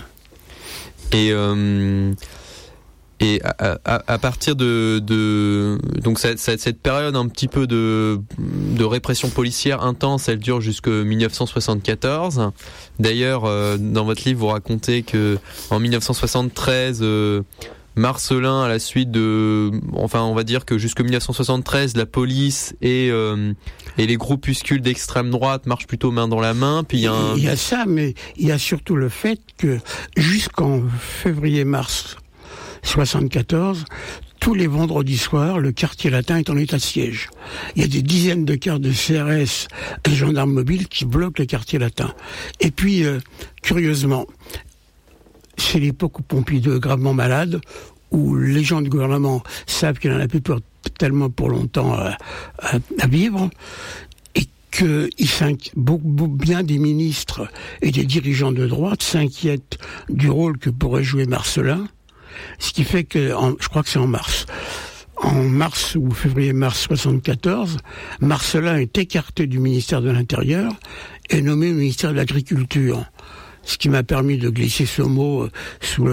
Et à partir donc cette période un petit peu de répression policière intense, elle dure jusqu'en 1974. D'ailleurs, dans votre livre, vous racontez que en 1973, Marcellin, à la suite on va dire que jusqu'en 1973, la police et les groupuscules d'extrême droite marchent plutôt main dans la main. Puis il y a ça, mais il y a surtout le fait que jusqu'en février-mars 74, tous les vendredis soirs, le quartier latin est en état de siège. Il y a des dizaines de cars de CRS et de gendarmes mobiles qui bloquent le quartier latin. Et puis, curieusement, c'est l'époque où Pompidou est gravement malade, où les gens du gouvernement savent qu'il n'en a plus tellement pour longtemps à vivre, et que bien des ministres et des dirigeants de droite s'inquiètent du rôle que pourrait jouer Marcellin, ce qui fait que, je crois que c'est en mars ou février-mars 74, Marcellin est écarté du ministère de l'Intérieur et nommé au ministère de l'Agriculture. Ce qui m'a permis de glisser ce mot sous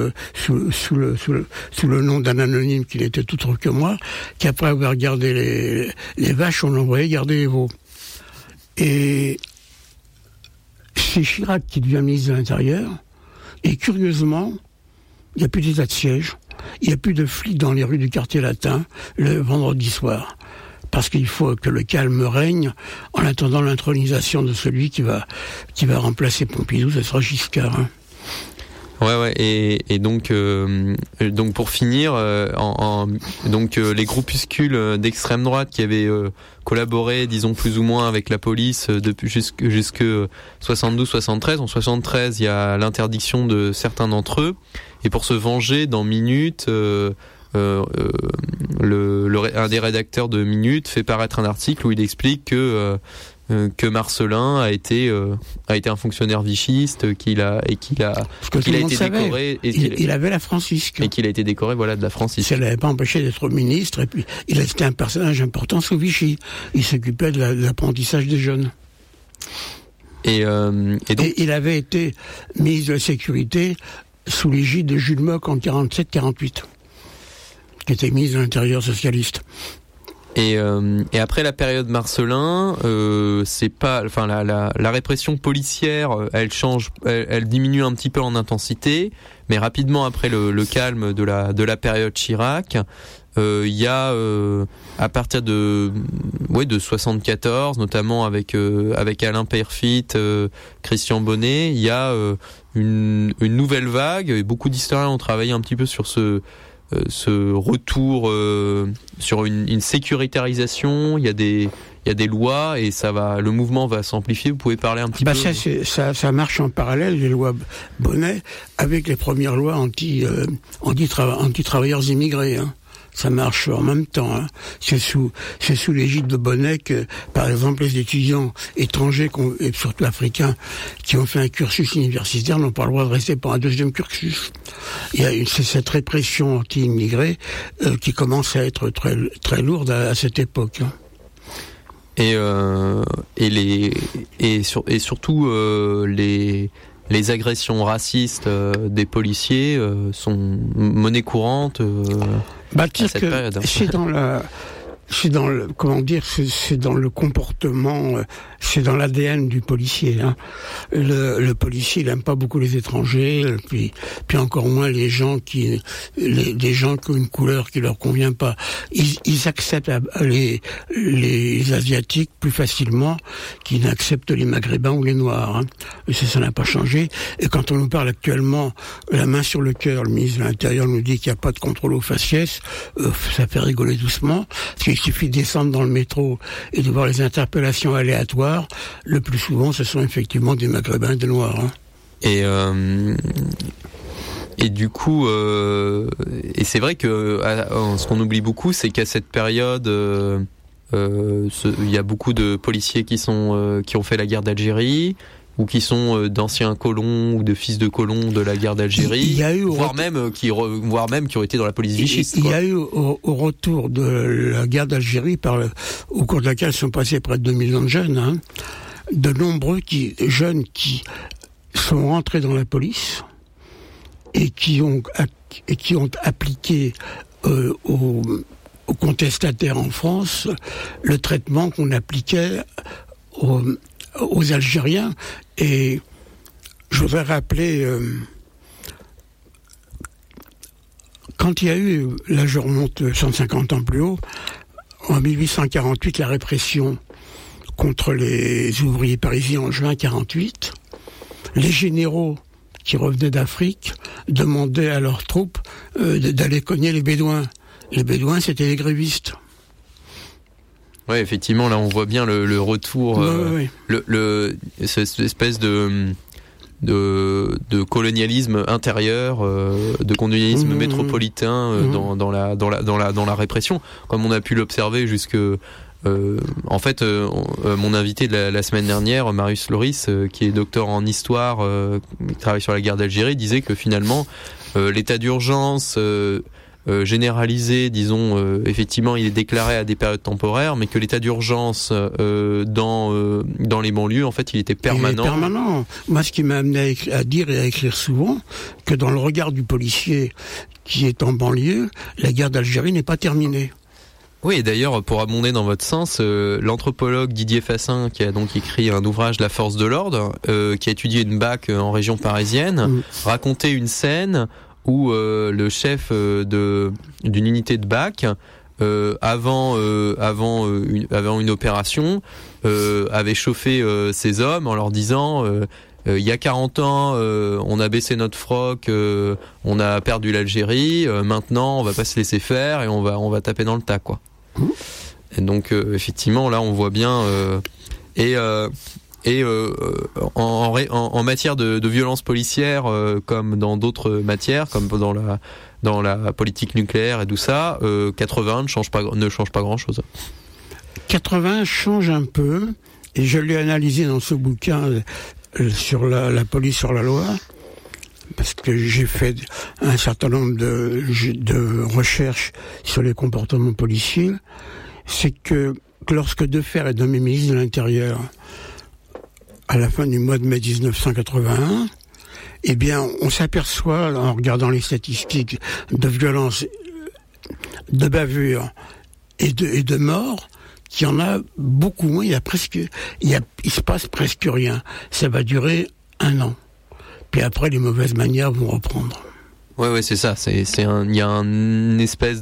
le nom d'un anonyme qui n'était tout autre que moi, qu'après avoir gardé les vaches, on l'envoyait garder les veaux. Et c'est Chirac qui devient ministre de l'Intérieur, et curieusement, il n'y a plus d'état de siège, il n'y a plus de flics dans les rues du quartier latin le vendredi soir. Parce qu'il faut que le calme règne en attendant l'intronisation de celui qui va remplacer Pompidou, ce sera Giscard. Hein. Ouais, et donc pour finir, les groupuscules d'extrême droite qui avaient collaboré, disons plus ou moins avec la police depuis jusque 72-73. En 73, il y a l'interdiction de certains d'entre eux, et pour se venger, dans Minute, un des rédacteurs de Minute fait paraître un article où il explique que Marcellin a été un fonctionnaire vichiste, qu'il a été décoré, il avait la francisque, et qu'il a été décoré de la francisque. Ça l'avait pas empêché d'être ministre, et puis il était un personnage important sous Vichy. Il s'occupait de l'apprentissage des jeunes. Et il avait été ministre de la Sécurité sous l'égide de Jules Moch en 47-48. Qui était ministre de l'Intérieur socialiste. Et après la période Marcellin, la répression policière, elle change, elle diminue un petit peu en intensité, mais rapidement après le calme de la période Chirac, il y a à partir de 74, notamment avec Alain Peyrefitte, Christian Bonnet, il y a une nouvelle vague, et beaucoup d'historiens ont travaillé un petit peu sur ce ce retour sur une sécuritarisation. Il y a des lois et le mouvement va s'amplifier. Vous pouvez parler un petit peu? Ça marche en parallèle, les lois Bonnet, avec les premières lois anti-travailleurs immigrés. Hein. Ça marche en même temps. Hein. C'est sous l'égide de Bonnet que, par exemple, les étudiants étrangers, et surtout africains, qui ont fait un cursus universitaire n'ont pas le droit de rester pour un deuxième cursus. Il y a cette répression anti-immigrés qui commence à être très, très lourde à cette époque. Hein. Et surtout les agressions racistes des policiers sont monnaie courante à cette période. C'est dans le comportement, c'est dans l'ADN du policier. Hein. Le policier, il aime pas beaucoup les étrangers, puis encore moins des gens qui ont une couleur qui leur convient pas. Ils acceptent les asiatiques plus facilement qu'ils n'acceptent les maghrébins ou les noirs. Hein. Et ça n'a pas changé. Et quand on nous parle actuellement, la main sur le cœur, le ministre de l'Intérieur nous dit qu'il n'y a pas de contrôle aux faciès, ça fait rigoler doucement. Il suffit de descendre dans le métro et de voir les interpellations aléatoires. Le plus souvent, ce sont effectivement des Maghrébins et des Noirs. Hein. Et du coup, et c'est vrai que ce qu'on oublie beaucoup, c'est qu'à cette période, il y a beaucoup de policiers qui ont fait la guerre d'Algérie, ou qui sont d'anciens colons ou de fils de colons de la guerre d'Algérie, voire même qui ont été dans la police vichiste. Il y a eu au retour de la guerre d'Algérie, au cours de laquelle sont passés près de 2 millions de jeunes, hein, de nombreux jeunes qui sont rentrés dans la police et qui ont appliqué aux contestataires en France le traitement qu'on appliquait aux Algériens. Et je voudrais rappeler, quand il y a eu, là je remonte 150 ans plus haut, en 1848, la répression contre les ouvriers parisiens en juin 48, les généraux qui revenaient d'Afrique demandaient à leurs troupes d'aller cogner les Bédouins. Les Bédouins, c'était les grévistes. Oui, effectivement, là, on voit bien le retour, cette espèce de colonialisme intérieur, de colonialisme métropolitain dans la répression, comme on a pu l'observer jusque. En fait, mon invité de la semaine dernière, Marius Loris, qui est docteur en histoire, qui travaille sur la guerre d'Algérie, disait que finalement, l'état d'urgence généralisé, disons, effectivement, il est déclaré à des périodes temporaires, mais que l'état d'urgence dans les banlieues, en fait, il était permanent. Il est permanent. Moi, ce qui m'a amené à dire et à écrire souvent, que dans le regard du policier qui est en banlieue, la guerre d'Algérie n'est pas terminée. Oui, et d'ailleurs, pour abonder dans votre sens, l'anthropologue Didier Fassin, qui a donc écrit un ouvrage La force de l'ordre, qui a étudié une BAC en région parisienne, racontait une scène où le chef d'une unité de BAC, avant une opération, avait chauffé ses hommes en leur disant il y a 40 ans, on a baissé notre froc, on a perdu l'Algérie, maintenant on va pas se laisser faire et on va taper dans le tas, quoi. Et donc effectivement là on voit bien en matière de violence policière, comme dans d'autres matières, comme dans la politique nucléaire et tout ça, 80 ne change pas grand chose. 80 change un peu, et je l'ai analysé dans ce bouquin sur la police sur la loi, parce que j'ai fait un certain nombre de recherches sur les comportements policiers. C'est que lorsque Defer est nommé ministre de l'Intérieur à la fin du mois de mai 1981, eh bien, on s'aperçoit, en regardant les statistiques de violence, de bavure et de morts, qu'il y en a beaucoup moins. Il se passe presque rien. Ça va durer 1 an. Puis après, les mauvaises manières vont reprendre. Ouais, c'est ça. Il y a une espèce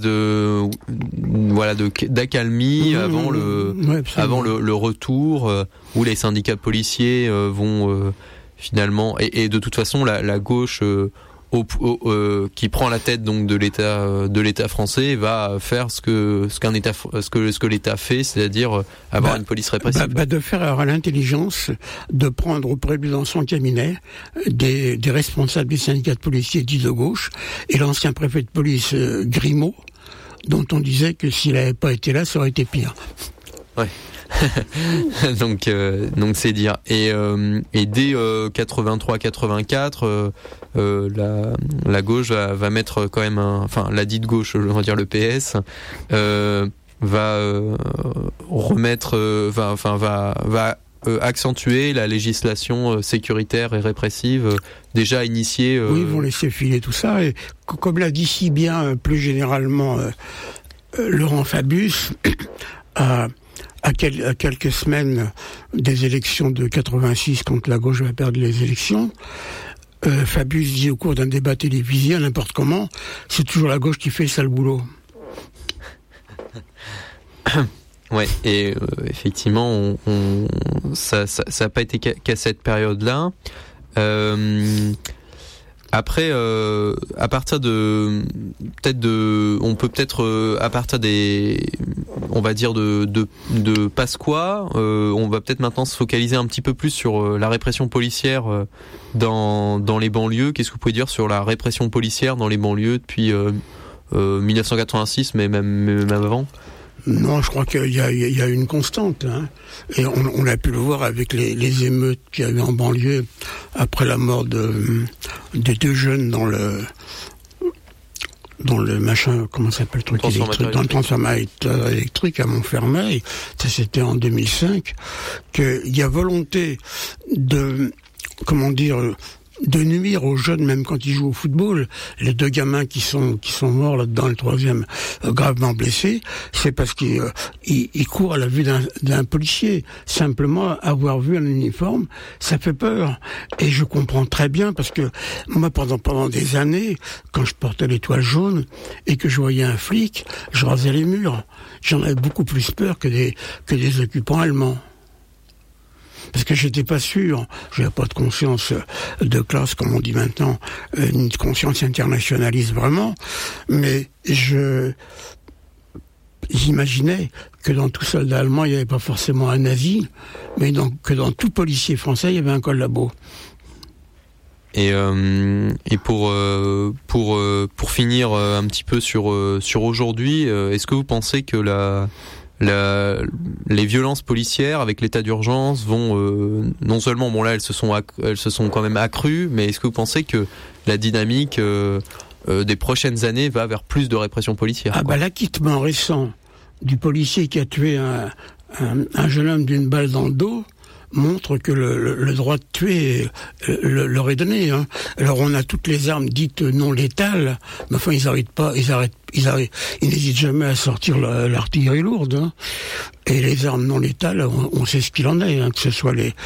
d'accalmie avant le retour, où les syndicats policiers vont finalement, et de toute façon la gauche qui prend la tête donc de l'État français, va faire ce que l'État fait, c'est-à-dire avoir une police répressive. De faire à l'intelligence de prendre auprès de dans son cabinet des responsables des syndicats de policiers dits de gauche et l'ancien préfet de police Grimaud, dont on disait que s'il n'avait pas été là, ça aurait été pire. Ouais. donc c'est dire. Et dès 83-84, la gauche va mettre quand même la dite gauche, on va dire le PS, va accentuer la législation sécuritaire et répressive déjà initiée. Oui, ils vont laisser filer tout ça. Et comme l'a dit si bien, plus généralement, Laurent Fabius, à quelques semaines des élections de 86, quand la gauche va perdre les élections, Fabius dit au cours d'un débat télévisé, n'importe comment, c'est toujours la gauche qui fait le sale boulot. Ouais, et effectivement, ça n'a pas été qu'à cette période-là. Après, à partir de à partir des, on va dire de Pasqua, on va peut-être maintenant se focaliser un petit peu plus sur la répression policière dans les banlieues. Qu'est-ce que vous pouvez dire sur la répression policière dans les banlieues depuis 1986, mais même avant? Non, je crois qu'il y a une constante, hein. Et on a pu le voir avec les émeutes qu'il y a eu en banlieue après la mort des deux jeunes dans le machin, comment ça s'appelle, le truc électrique, dans le transformateur électrique à Montfermeil. Ça, c'était en 2005. Qu'il y a volonté de nuire aux jeunes, même quand ils jouent au football. Les deux gamins qui sont morts là-dedans, le troisième gravement blessé, c'est parce qu'ils courent à la vue d'un policier. Simplement, avoir vu un uniforme, ça fait peur. Et je comprends très bien, parce que moi, pendant des années, quand je portais l'étoile jaune et que je voyais un flic, je rasais les murs. J'en avais beaucoup plus peur que des occupants allemands. Parce que j'étais pas sûr, j'avais pas de conscience de classe, comme on dit maintenant, ni de conscience internationaliste vraiment, mais j'imaginais que dans tout soldat allemand, il n'y avait pas forcément un nazi, mais que dans tout policier français, il y avait un collabo. Et pour finir un petit peu sur aujourd'hui, est-ce que vous pensez que les violences policières avec l'état d'urgence vont non seulement là elles se sont quand même accrues, mais est-ce que vous pensez que la dynamique des prochaines années va vers plus de répression policière? L'acquittement récent du policier qui a tué un jeune homme d'une balle dans le dos montre que le droit de tuer leur est donné, hein. Alors on a toutes les armes dites non létales, mais enfin ils n'hésitent jamais à sortir l'artillerie lourde, hein. Et les armes non létales, on sait ce qu'il en est, hein, que ce soit les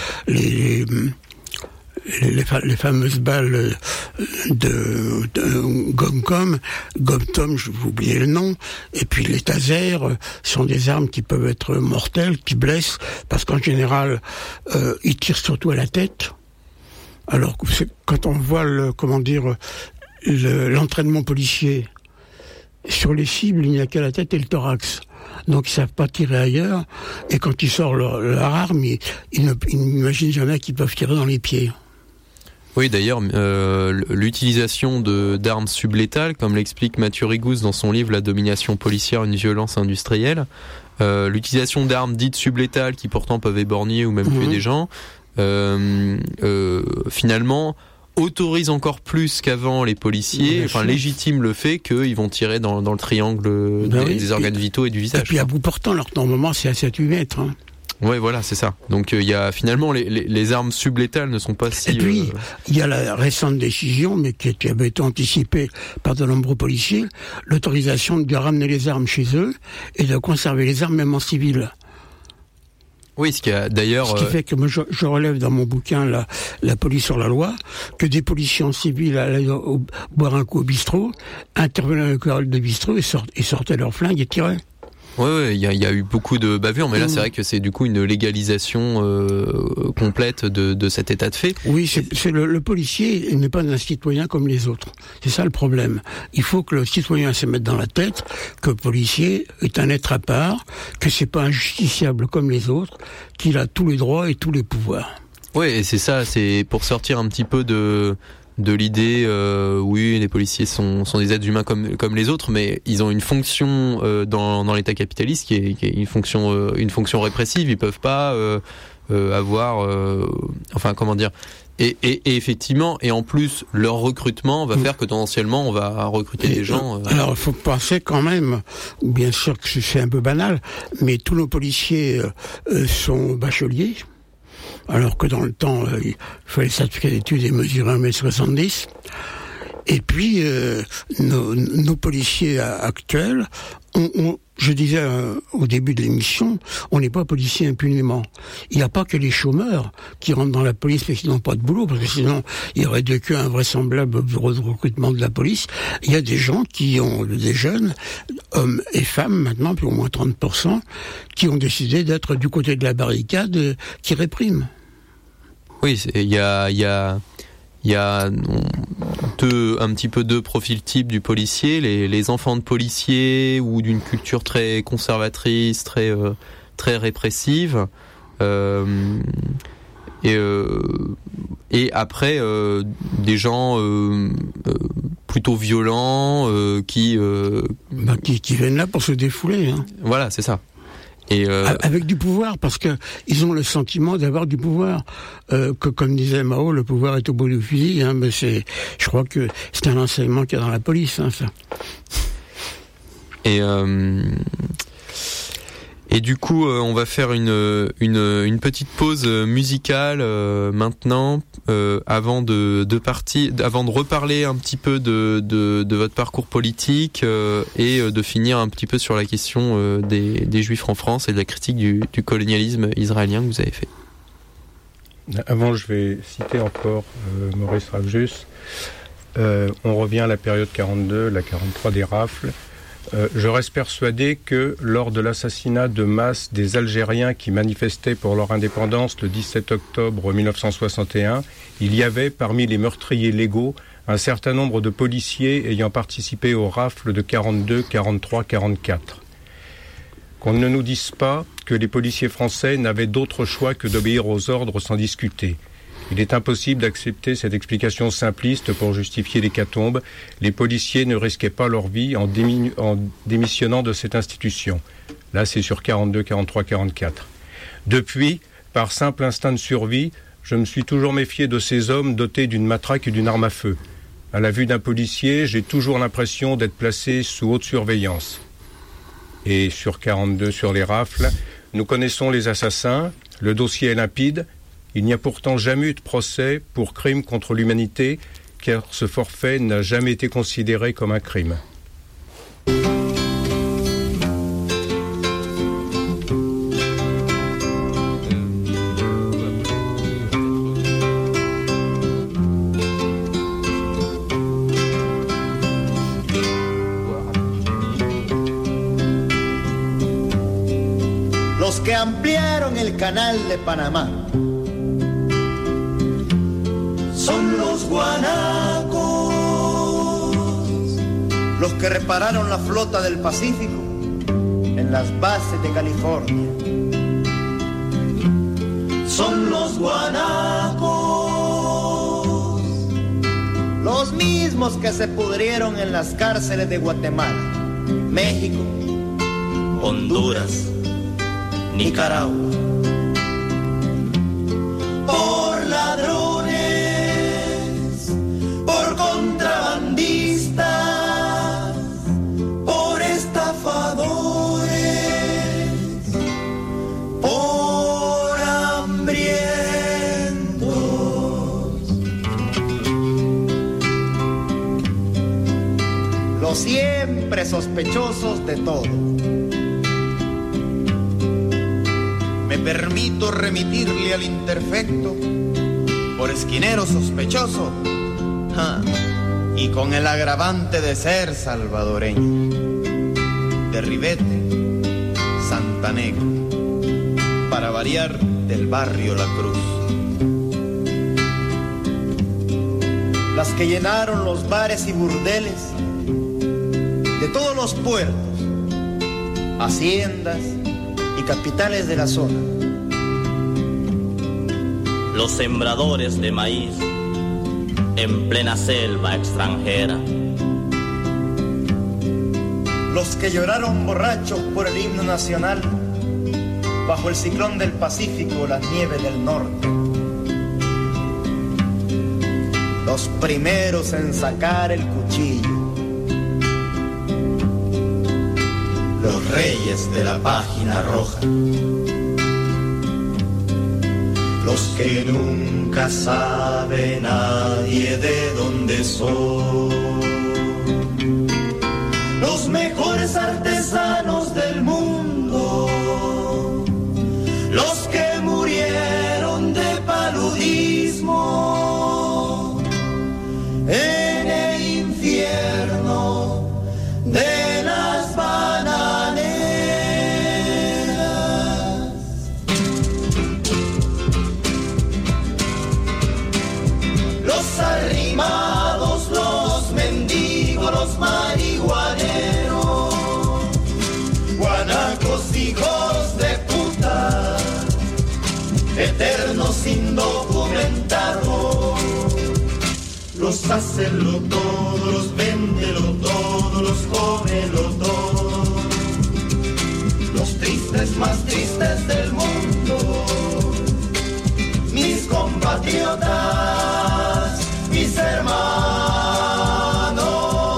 fameuses balles de Gomcom, j'ai oublié le nom, et puis les tasers sont des armes qui peuvent être mortelles, qui blessent, parce qu'en général, ils tirent surtout à la tête. Alors, quand on voit l'entraînement policier, sur les cibles, il n'y a qu'à la tête et le thorax. Donc ils savent pas tirer ailleurs, et quand ils sortent leur arme, ils n'imaginent jamais qu'ils peuvent tirer dans les pieds. Oui, d'ailleurs, l'utilisation d'armes sublétales, comme l'explique Mathieu Rigousse dans son livre La domination policière, une violence industrielle, l'utilisation d'armes dites sublétales qui pourtant peuvent éborgner ou même tuer des gens, finalement autorise encore plus qu'avant les policiers, légitime le fait qu'ils vont tirer dans le triangle des organes vitaux et du visage. Et puis à bout portant, leur normalement c'est à 7-8 mètres. Hein. Ouais, voilà, c'est ça. Donc il y a finalement les armes sublétales ne sont pas si. Et puis il y a la récente décision, mais qui avait été anticipée par de nombreux policiers, l'autorisation de ramener les armes chez eux et de conserver les armes même en civil. Oui, ce qui fait que moi, je relève dans mon bouquin la police sur la loi, que des policiers en civil allaient boire un coup au bistrot, intervenaient dans le corral de bistrot et sortaient leurs flingues et tiraient. Ouais, il y a eu beaucoup de bavures, mais là c'est vrai que c'est du coup une légalisation complète de cet état de fait. Oui, c'est le policier n'est pas un citoyen comme les autres. C'est ça le problème. Il faut que le citoyen se mette dans la tête que le policier est un être à part, que c'est pas un justiciable comme les autres, qu'il a tous les droits et tous les pouvoirs. Oui, et c'est ça, c'est pour sortir un petit peu de l'idée, oui, les policiers sont des êtres humains comme les autres, mais ils ont une fonction dans l'État capitaliste qui est une fonction répressive. Ils peuvent pas avoir, enfin comment dire. Et effectivement, et en plus, leur recrutement va faire que tendanciellement, on va recruter des gens. Alors, il faut penser quand même, bien sûr que c'est un peu banal, mais tous nos policiers sont bacheliers. Alors que dans le temps, il fallait le certificat d'études et mesurer 1m70. Et puis, nos policiers actuels, je disais au début de l'émission, on n'est pas policiers impunément. Il n'y a pas que les chômeurs qui rentrent dans la police mais qui n'ont pas de boulot, parce que sinon, il y aurait de qu'un vraisemblable bureau de recrutement de la police. Il y a des gens des jeunes, hommes et femmes maintenant, plus au moins 30%, qui ont décidé d'être du côté de la barricade qui réprime. Oui, il y a un petit peu deux profils types du policier, les enfants de policiers ou d'une culture très conservatrice, très répressive, et après des gens plutôt violents qui viennent là pour se défouler. Hein. Voilà, c'est ça. Et avec du pouvoir, parce que ils ont le sentiment d'avoir du pouvoir. Que comme disait Mao, le pouvoir est au bout du fusil. Hein, mais je crois que c'est un enseignement qu'il y a dans la police, hein, ça. Et du coup, on va faire une petite pause musicale maintenant, avant de reparler un petit peu de votre parcours politique et de finir un petit peu sur la question des Juifs en France et de la critique du colonialisme israélien que vous avez fait. Avant, je vais citer encore Maurice Ravjus. On revient à la période 42, la 43 des rafles. Je reste persuadé que lors de l'assassinat de masse des Algériens qui manifestaient pour leur indépendance le 17 octobre 1961, il y avait parmi les meurtriers légaux un certain nombre de policiers ayant participé aux rafles de 42, 43, 44. Qu'on ne nous dise pas que les policiers français n'avaient d'autre choix que d'obéir aux ordres sans discuter. Il est impossible d'accepter cette explication simpliste pour justifier l'hécatombe. Les policiers ne risquaient pas leur vie en démissionnant de cette institution. Là, c'est sur 42, 43, 44. Depuis, par simple instinct de survie, je me suis toujours méfié de ces hommes dotés d'une matraque et d'une arme à feu. À la vue d'un policier, j'ai toujours l'impression d'être placé sous haute surveillance. Et sur 42, sur les rafles, nous connaissons les assassins, le dossier est limpide. Il n'y a pourtant jamais eu de procès pour crime contre l'humanité, car ce forfait n'a jamais été considéré comme un crime. Los que ampliaron el canal de Panamá son los guanacos, los que repararon la flota del Pacífico en las bases de California. Son los guanacos, los mismos que se pudrieron en las cárceles de Guatemala, México, Honduras, Nicaragua. Por ladrones, por contrabandistas, por estafadores, por hambrientos. Los siempre sospechosos de todo. Me permito remitirle al imperfecto por esquinero sospechoso, y con el agravante de ser salvadoreño, de ribete, Montenegro, para variar del barrio La Cruz. Las que llenaron los bares y burdeles de todos los puertos, haciendas y capitales de la zona. Los sembradores de maíz en plena selva extranjera. Los que lloraron borrachos por el himno nacional bajo el ciclón del Pacífico, las nieves del norte. Los primeros en sacar el cuchillo. Los reyes de la página roja. Los que nunca sabe nadie de dónde son. Los mejores artesanos del mundo. Los que murieron de paludismo en el infierno de las bananeras. Los arrimados, los mendigos, los marihuaneros, guanacos, hijos de puta, eternos indocumentados. Los hacenlo todo, los véndelo todo, los cómelo todo. Los tristes más tristes del mundo, mis compatriotas, mis hermanos.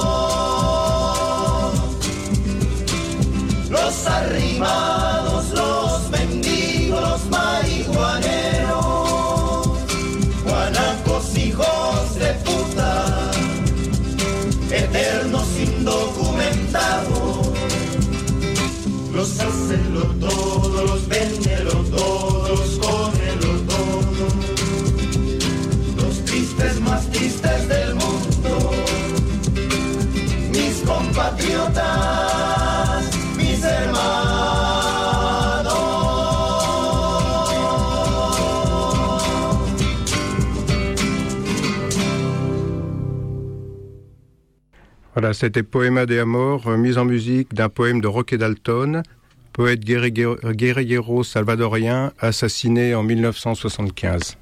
Los arrimados, los mendigos, los marihuaneros, guanacos, hijos de puta, eternos indocumentados. Los hacenlo todo, los véndelo todo, los cómelo todo. Los tristes más tristes del mundo, mis compatriotas, mis hermanos. Voilà, c'était Poema de Amor, mise en musique d'un poème de Roque Dalton, poète guerrillero salvadorien, assassiné en 1975.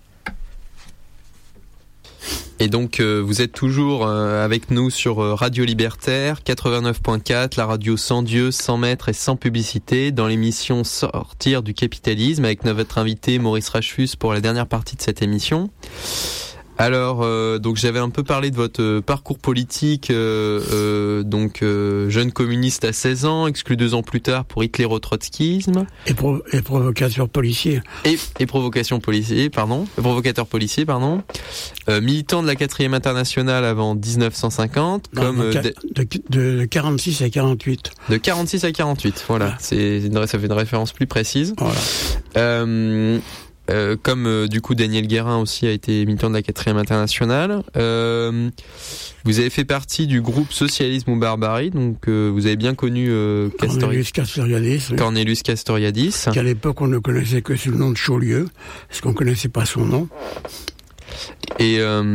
Et donc vous êtes toujours avec nous sur Radio Libertaire 89.4, la radio sans Dieu, sans maître et sans publicité, dans l'émission Sortir du capitalisme avec notre invité Maurice Rachfus pour la dernière partie de cette émission. Alors, donc j'avais un peu parlé de votre parcours politique, donc jeune communiste à 16 ans, exclu 2 ans plus tard pour hitléro-trotskisme. Et provocateur policier. Et provocateur policier, pardon. Militant de la 4e internationale avant 1950, non, comme de 46 à 48. De 46 à 48, voilà. Ça fait une référence plus précise. Voilà. Comme du coup Daniel Guérin aussi a été militant de la 4e internationale. Vous avez fait partie du groupe Socialisme ou Barbarie, donc vous avez bien connu Cornelius Castoriadis. Oui. Cornelius Castoriadis. Qu'à l'époque on ne connaissait que sous le nom de Chaulieu, parce qu'on ne connaissait pas son nom. Et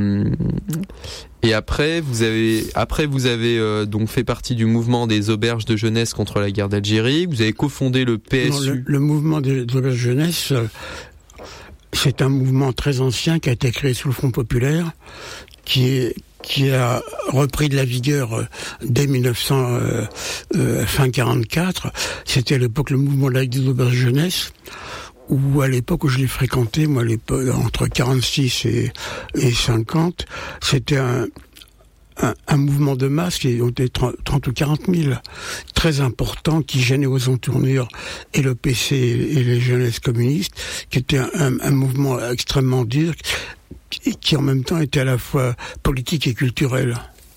après vous avez donc fait partie du mouvement des auberges de jeunesse contre la guerre d'Algérie. Vous avez cofondé le PSU. Non, le mouvement des auberges de jeunesse. C'est un mouvement très ancien qui a été créé sous le Front populaire, qui a repris de la vigueur dès fin 44. C'était à l'époque le mouvement de la des auberges de jeunesse, où à l'époque où je l'ai fréquenté, moi, entre 46 et 50, c'était un mouvement de masse qui était 30 ou 40 000, très important, qui gênait aux entournures et le PC et les jeunesses communistes, qui était un mouvement extrêmement dur, qui en même temps était à la fois politique et culturel.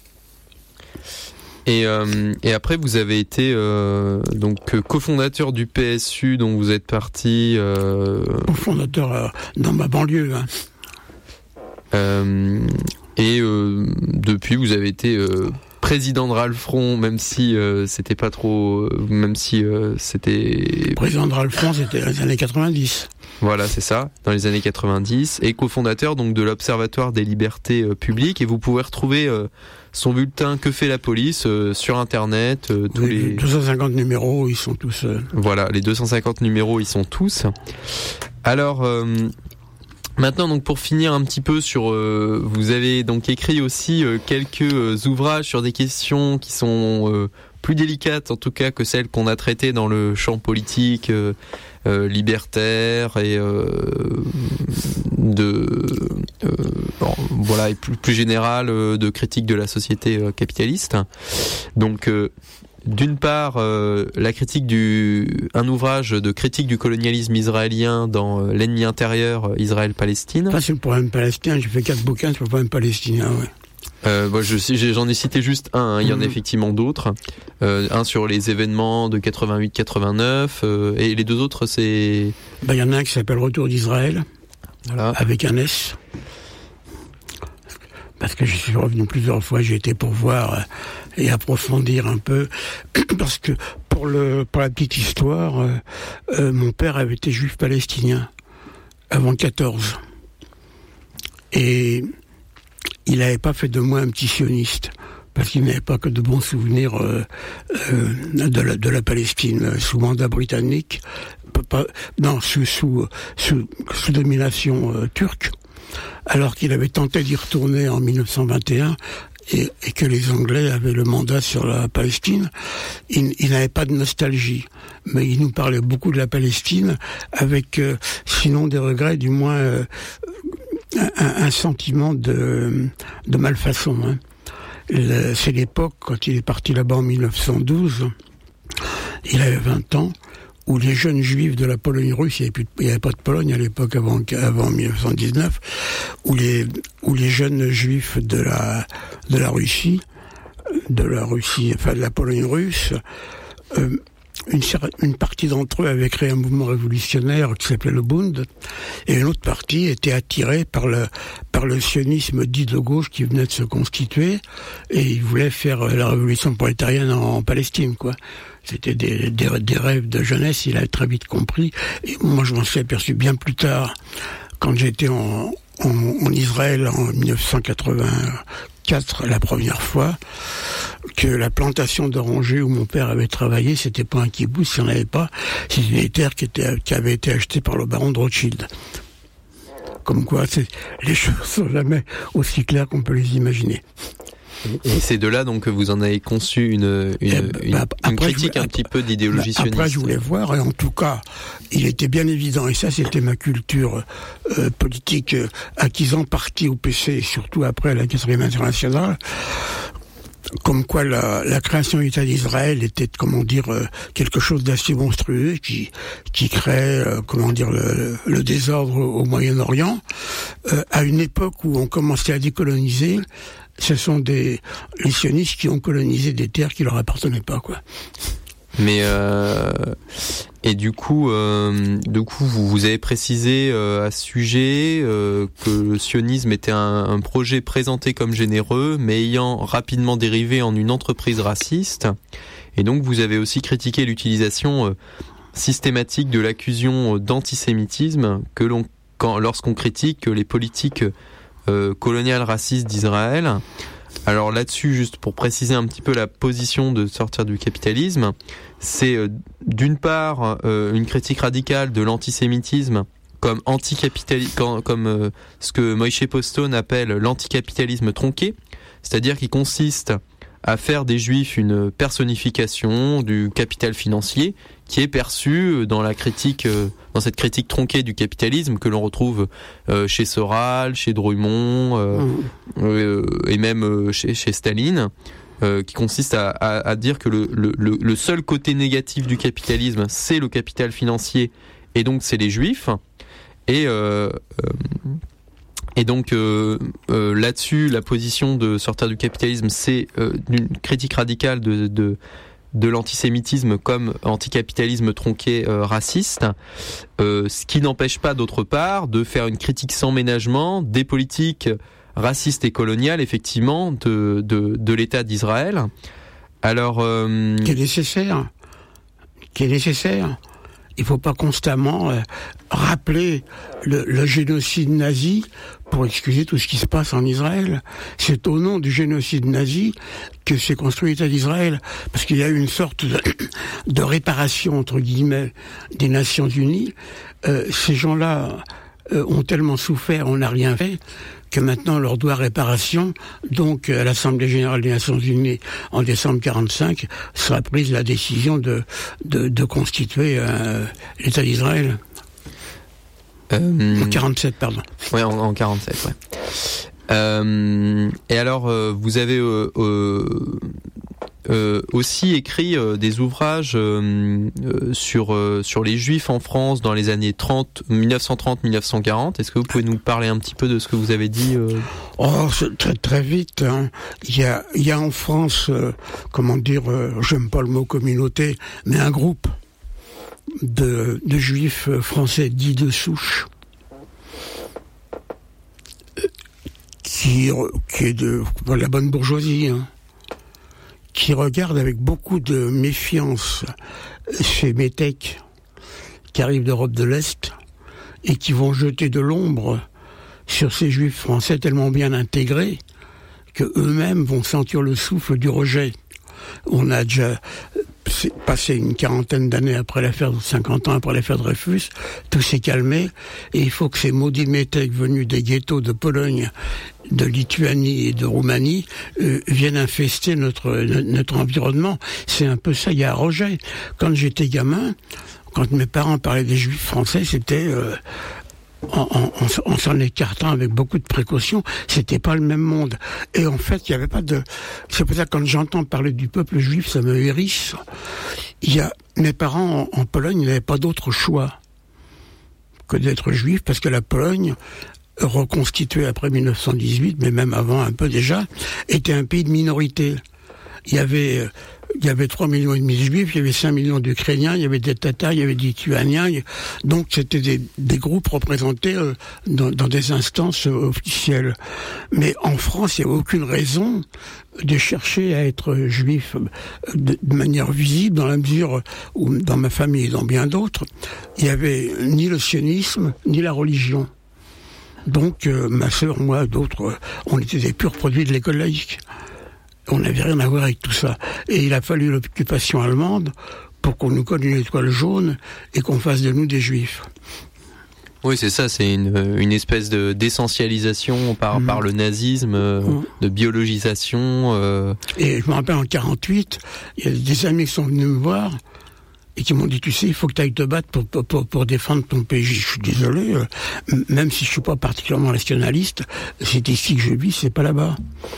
Et après, vous avez été donc cofondateur du PSU, dont vous êtes parti. Cofondateur dans ma banlieue. Hein. Et depuis, vous avez été président de Ralfron, même si c'était pas trop, même si c'était... Président de Ralfron, c'était dans les années 90. Voilà, c'est ça, dans les années 90, et cofondateur donc de l'Observatoire des libertés publiques. Et vous pouvez retrouver son bulletin Que fait la police sur Internet. Tous les 250 numéros, ils sont tous... Voilà, les 250 numéros, ils sont tous. Alors... Maintenant, donc pour finir un petit peu sur, vous avez donc écrit aussi quelques ouvrages sur des questions qui sont plus délicates, en tout cas, que celles qu'on a traitées dans le champ politique, libertaire et voilà, et plus général de critique de la société capitaliste. Donc d'une part, la critique un ouvrage de critique du colonialisme israélien dans L'ennemi intérieur, Israël-Palestine. Ça, c'est le problème palestinien. J'ai fait 4 bouquins sur le problème palestinien, ouais. J'en ai cité juste un, il y en a effectivement d'autres. Un sur les événements de 88-89, et les deux autres, c'est... Il y en a un qui s'appelle Retour d'Israël, voilà. Avec un S. Parce que je suis revenu plusieurs fois, j'ai été pour voir et approfondir un peu, parce que pour la petite histoire, mon père avait été juif palestinien avant 14, et il n'avait pas fait de moi un petit sioniste, parce qu'il n'avait pas que de bons souvenirs de la Palestine sous mandat britannique, sous domination turque. Alors qu'il avait tenté d'y retourner en 1921 et que les Anglais avaient le mandat sur la Palestine, il n'avait pas de nostalgie, mais il nous parlait beaucoup de la Palestine avec, sinon des regrets, du moins un sentiment de malfaçon. Hein. C'est l'époque, quand il est parti là-bas en 1912, il avait 20 ans, où les jeunes juifs de la Pologne russe, il n'y avait pas de Pologne à l'époque avant 1919, où les jeunes juifs de la Russie, enfin de la Pologne russe, une partie d'entre eux avaient créé un mouvement révolutionnaire qui s'appelait le Bund, et une autre partie était attirée par le sionisme dit de gauche qui venait de se constituer, et ils voulaient faire la révolution prolétarienne en Palestine, quoi. C'était des rêves de jeunesse, il a très vite compris. Et moi, je m'en suis aperçu bien plus tard, quand j'étais en Israël en 1984, la première fois, que la plantation d'orangers où mon père avait travaillé, c'était pas un kibbutz, il n'y en avait pas, c'était des terres qui avaient été achetées par le baron de Rothschild. Comme quoi, les choses sont jamais aussi claires qu'on peut les imaginer. Et c'est de là donc que vous en avez conçu une critique un petit peu d'idéologie sioniste. Après, je voulais voir, et en tout cas, il était bien évident, et ça c'était ma culture politique acquise en partie au PC, et surtout après la 4e internationale, comme quoi la création de l'État d'Israël était, quelque chose d'assez monstrueux qui crée, le désordre au Moyen-Orient, à une époque où on commençait à décoloniser. Ce sont les sionistes qui ont colonisé des terres qui leur appartenaient pas, quoi. Mais et du coup, vous avez précisé à ce sujet que le sionisme était un projet présenté comme généreux, mais ayant rapidement dérivé en une entreprise raciste. Et donc, vous avez aussi critiqué l'utilisation systématique de l'accusation d'antisémitisme lorsqu'on critique les politiques coloniales racistes d'Israël. Alors là-dessus, juste pour préciser un petit peu la position de Sortir du capitalisme, c'est d'une part une critique radicale de l'antisémitisme comme comme ce que Moïse Postone appelle l'anticapitalisme tronqué, c'est-à-dire qui consiste à faire des juifs une personnification du capital financier qui est perçu dans cette critique tronquée du capitalisme que l'on retrouve chez Soral, chez Drummond et même chez Staline, qui consiste à dire que le seul côté négatif du capitalisme, c'est le capital financier, et donc c'est les juifs. Et donc là-dessus, la position de Sortir du capitalisme, c'est une critique radicale de l'antisémitisme comme anticapitalisme tronqué raciste, ce qui n'empêche pas d'autre part de faire une critique sans ménagement des politiques raciste et coloniale, effectivement, de l'État d'Israël. Alors, qui est nécessaire. Il faut pas constamment rappeler le génocide nazi pour excuser tout ce qui se passe en Israël. C'est au nom du génocide nazi que s'est construit l'État d'Israël, parce qu'il y a eu une sorte de réparation, entre guillemets, des Nations Unies. Ces gens-là ont tellement souffert, on n'a rien fait, que maintenant on leur doit réparation. Donc à l'Assemblée Générale des Nations Unies en décembre 1945 sera prise la décision de constituer l'État d'Israël. En 1947, pardon. Ouais, en 1947, ouais. Et alors, vous avez aussi écrit des ouvrages sur les Juifs en France dans les années 1930-1940. Est-ce que vous pouvez nous parler un petit peu de ce que vous avez dit c'est très très vite. Hein. Il y a en France, j'aime pas le mot communauté, mais un groupe de Juifs français dits de souche, qui est de la bonne bourgeoisie, hein, qui regarde avec beaucoup de méfiance ces métèques qui arrivent d'Europe de l'Est et qui vont jeter de l'ombre sur ces Juifs français tellement bien intégrés que eux-mêmes vont sentir le souffle du rejet. On a déjà passé une quarantaine d'années après l'affaire, 50 ans après l'affaire Dreyfus, tout s'est calmé, et il faut que ces maudits métèques venus des ghettos de Pologne, de Lituanie et de Roumanie viennent infester notre environnement. C'est un peu ça, il y a un rejet. Quand j'étais gamin, quand mes parents parlaient des Juifs français, c'était en s'en écartant avec beaucoup de précautions, c'était pas le même monde. Et en fait, il y avait pas de... C'est pour ça que quand j'entends parler du peuple juif, ça me hérisse. Mes parents en Pologne n'avaient pas d'autre choix que d'être juifs, parce que la Pologne, reconstituée après 1918, mais même avant un peu déjà, était un pays de minorité. Il y avait 3,5 millions de juifs, il y avait 5 millions d'Ukrainiens, il y avait des Tatars, il y avait des Lituaniens. Donc c'était des groupes représentés dans des instances officielles. Mais en France, il n'y a aucune raison de chercher à être juif de manière visible, dans la mesure où, dans ma famille et dans bien d'autres, il n'y avait ni le sionisme, ni la religion. Donc ma sœur, moi, d'autres, on était des purs produits de l'école laïque. On n'avait rien à voir avec tout ça. Et il a fallu l'occupation allemande pour qu'on nous colle une étoile jaune et qu'on fasse de nous des juifs. Oui, c'est ça, c'est une espèce d'essentialisation par le nazisme, de biologisation. Et je me rappelle en 1948, il y a des amis qui sont venus me voir et qui m'ont dit, tu sais, il faut que tu ailles te battre pour défendre ton pays. Je suis désolé, même si je suis pas particulièrement nationaliste, c'est ici que je vis, c'est pas là-bas.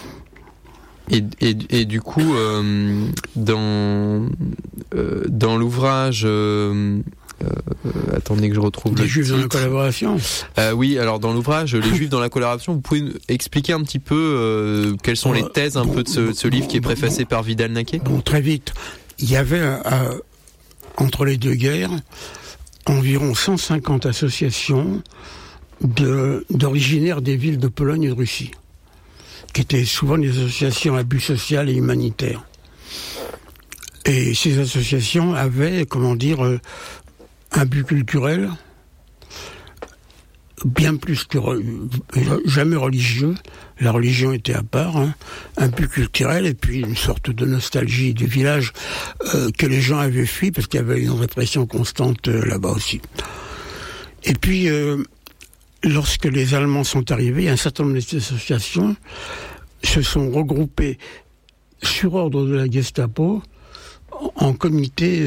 Et du coup, dans l'ouvrage, attendez que je retrouve les Juifs dans la collaboration. Oui, alors dans l'ouvrage Les Juifs dans la collaboration, vous pouvez expliquer un petit peu quelles sont les thèses un peu de ce livre qui est préfacé par Vidal-Naquet ? Bon, très vite. Il y avait entre les deux guerres environ 150 associations d'originaires des villes de Pologne et de Russie, qui étaient souvent des associations à but social et humanitaire. Et ces associations avaient, un but culturel, bien plus que jamais religieux. La religion était à part, hein. Un but culturel et puis une sorte de nostalgie du village que les gens avaient fui parce qu'il y avait une répression constante là-bas aussi. Et puis... lorsque les Allemands sont arrivés, un certain nombre d'associations se sont regroupées sur ordre de la Gestapo en comité,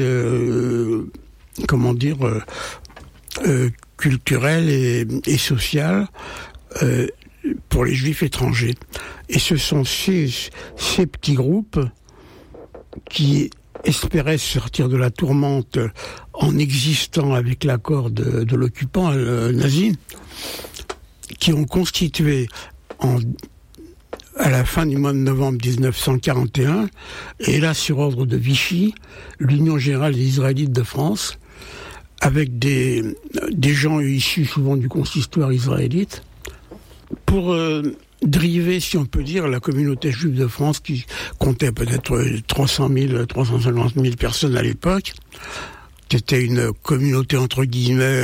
culturel et social pour les Juifs étrangers. Et ce sont ces petits groupes qui espéraient sortir de la tourmente en existant avec l'accord de l'occupant nazi, qui ont constitué à la fin du mois de novembre 1941, et là sur ordre de Vichy, l'Union Générale des Israélites de France, avec des gens issus souvent du consistoire israélite, pour drivé, si on peut dire, la communauté juive de France qui comptait peut-être 350 000 personnes à l'époque, qui était une communauté entre guillemets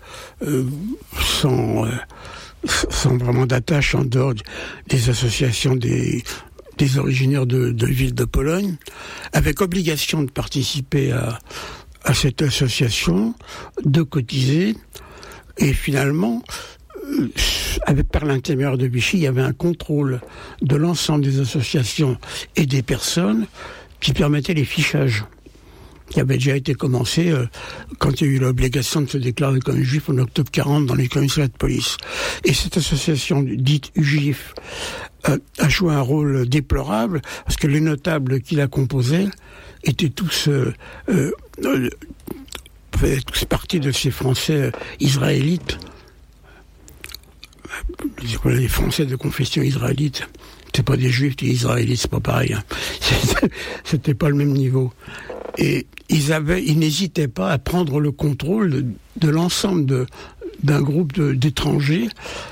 sans vraiment d'attache en dehors des associations des originaires de villes de Pologne, avec obligation de participer à cette association, de cotiser, et finalement, par l'intermédiaire de Vichy, il y avait un contrôle de l'ensemble des associations et des personnes qui permettait les fichages, qui avait déjà été commencé quand il y a eu l'obligation de se déclarer comme juif en octobre 40 dans les commissariats de police. Et cette association dite UJIF a joué un rôle déplorable, parce que les notables qui la composaient étaient tous partie de ces Français israélites, les Français de confession israélite. C'est pas des Juifs, des Israélites, c'est pas pareil. Hein. C'était pas le même niveau. Et ils n'hésitaient pas à prendre le contrôle de l'ensemble d'un groupe d'étrangers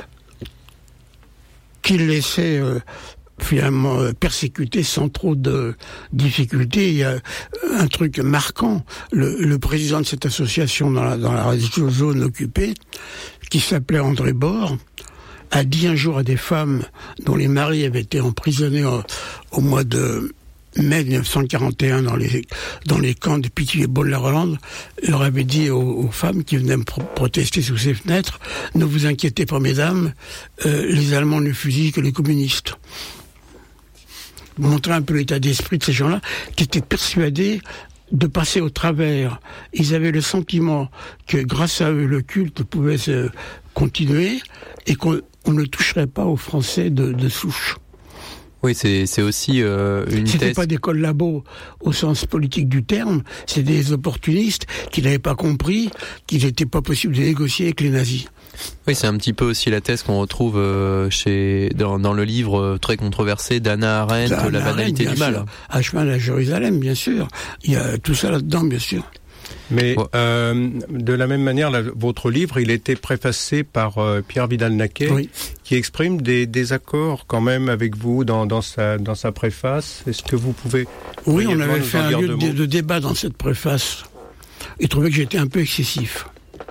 qu'ils laissaient finalement persécutés sans trop de difficultés. Il y a un truc marquant. Le président de cette association dans la zone occupée, qui s'appelait André Bord, a dit un jour à des femmes dont les maris avaient été emprisonnés au mois de mai 1941 dans les camps de Pithiviers et Beaune-la-Rolande, leur avait dit aux femmes qui venaient protester sous ses fenêtres: ne vous inquiétez pas, mesdames, les Allemands ne fusillent que les communistes. Montrer un peu l'état d'esprit de ces gens-là qui étaient persuadés de passer au travers. Ils avaient le sentiment que grâce à eux, le culte pouvait se continuer et qu'on ne toucherait pas aux Français de souche. Oui, c'est aussi une C'était thèse. pas des collabos au sens politique du terme, c'est des opportunistes qui n'avaient pas compris qu'il n'était pas possible de négocier avec les nazis. Oui, c'est un petit peu aussi la thèse qu'on retrouve dans le livre très controversé d'Hannah Arendt, La banalité du mal. À chemin à Jérusalem, bien sûr. Il y a tout ça là-dedans, bien sûr. Mais de la même manière, votre livre, il était préfacé par Pierre Vidal-Naquet, oui, qui exprime des désaccords quand même avec vous dans sa préface. Est-ce que vous pouvez... Oui, on avait fait un lieu de débat dans cette préface. Il trouvait que j'étais un peu excessif.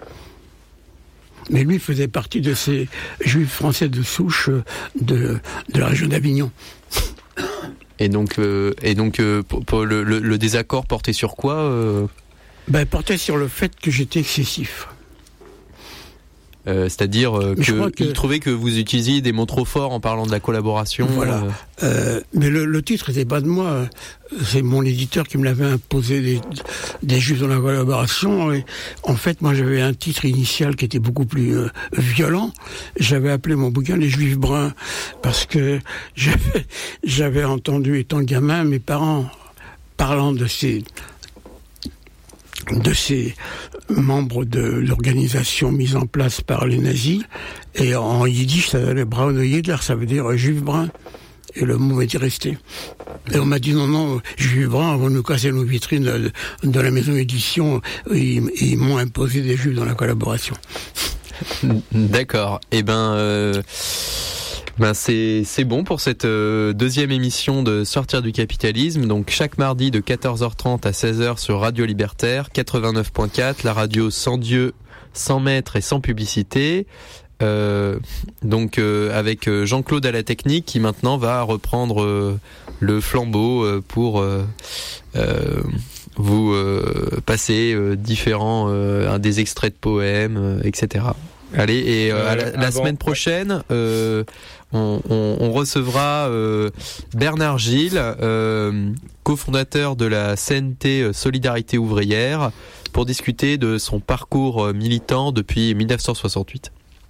Mais lui faisait partie de ces juifs français de souche de la région d'Avignon. Et donc pour le désaccord portait sur quoi portait sur le fait que j'étais excessif. C'est-à-dire qu'il trouvait que vous utilisiez des mots trop forts en parlant de la collaboration. Voilà. Mais le titre n'était pas de moi. C'est mon éditeur qui me l'avait imposé, des juifs dans la collaboration. Et en fait, moi, j'avais un titre initial qui était beaucoup plus violent. J'avais appelé mon bouquin Les Juifs bruns, parce que j'avais entendu, étant gamin, mes parents parlant de ces membres de l'organisation mise en place par les nazis, et en yiddish ça donnait Braune Hitler, ça veut dire juif brun, et le mot était resté. Et on m'a dit non, juif brun, on va nous casser nos vitrines de la maison édition, et ils m'ont imposé des juifs dans la collaboration. D'accord. C'est bon pour cette deuxième émission de Sortir du capitalisme. Donc chaque mardi de 14h30 à 16h sur Radio Libertaire 89.4, la radio sans Dieu, sans maître et sans publicité. Avec Jean-Claude à la technique qui maintenant va reprendre le flambeau pour vous passer des extraits de poèmes, etc. Allez, et la semaine prochaine, on recevra Bernard Gilles, cofondateur de la CNT Solidarité Ouvrière, pour discuter de son parcours militant depuis 1968.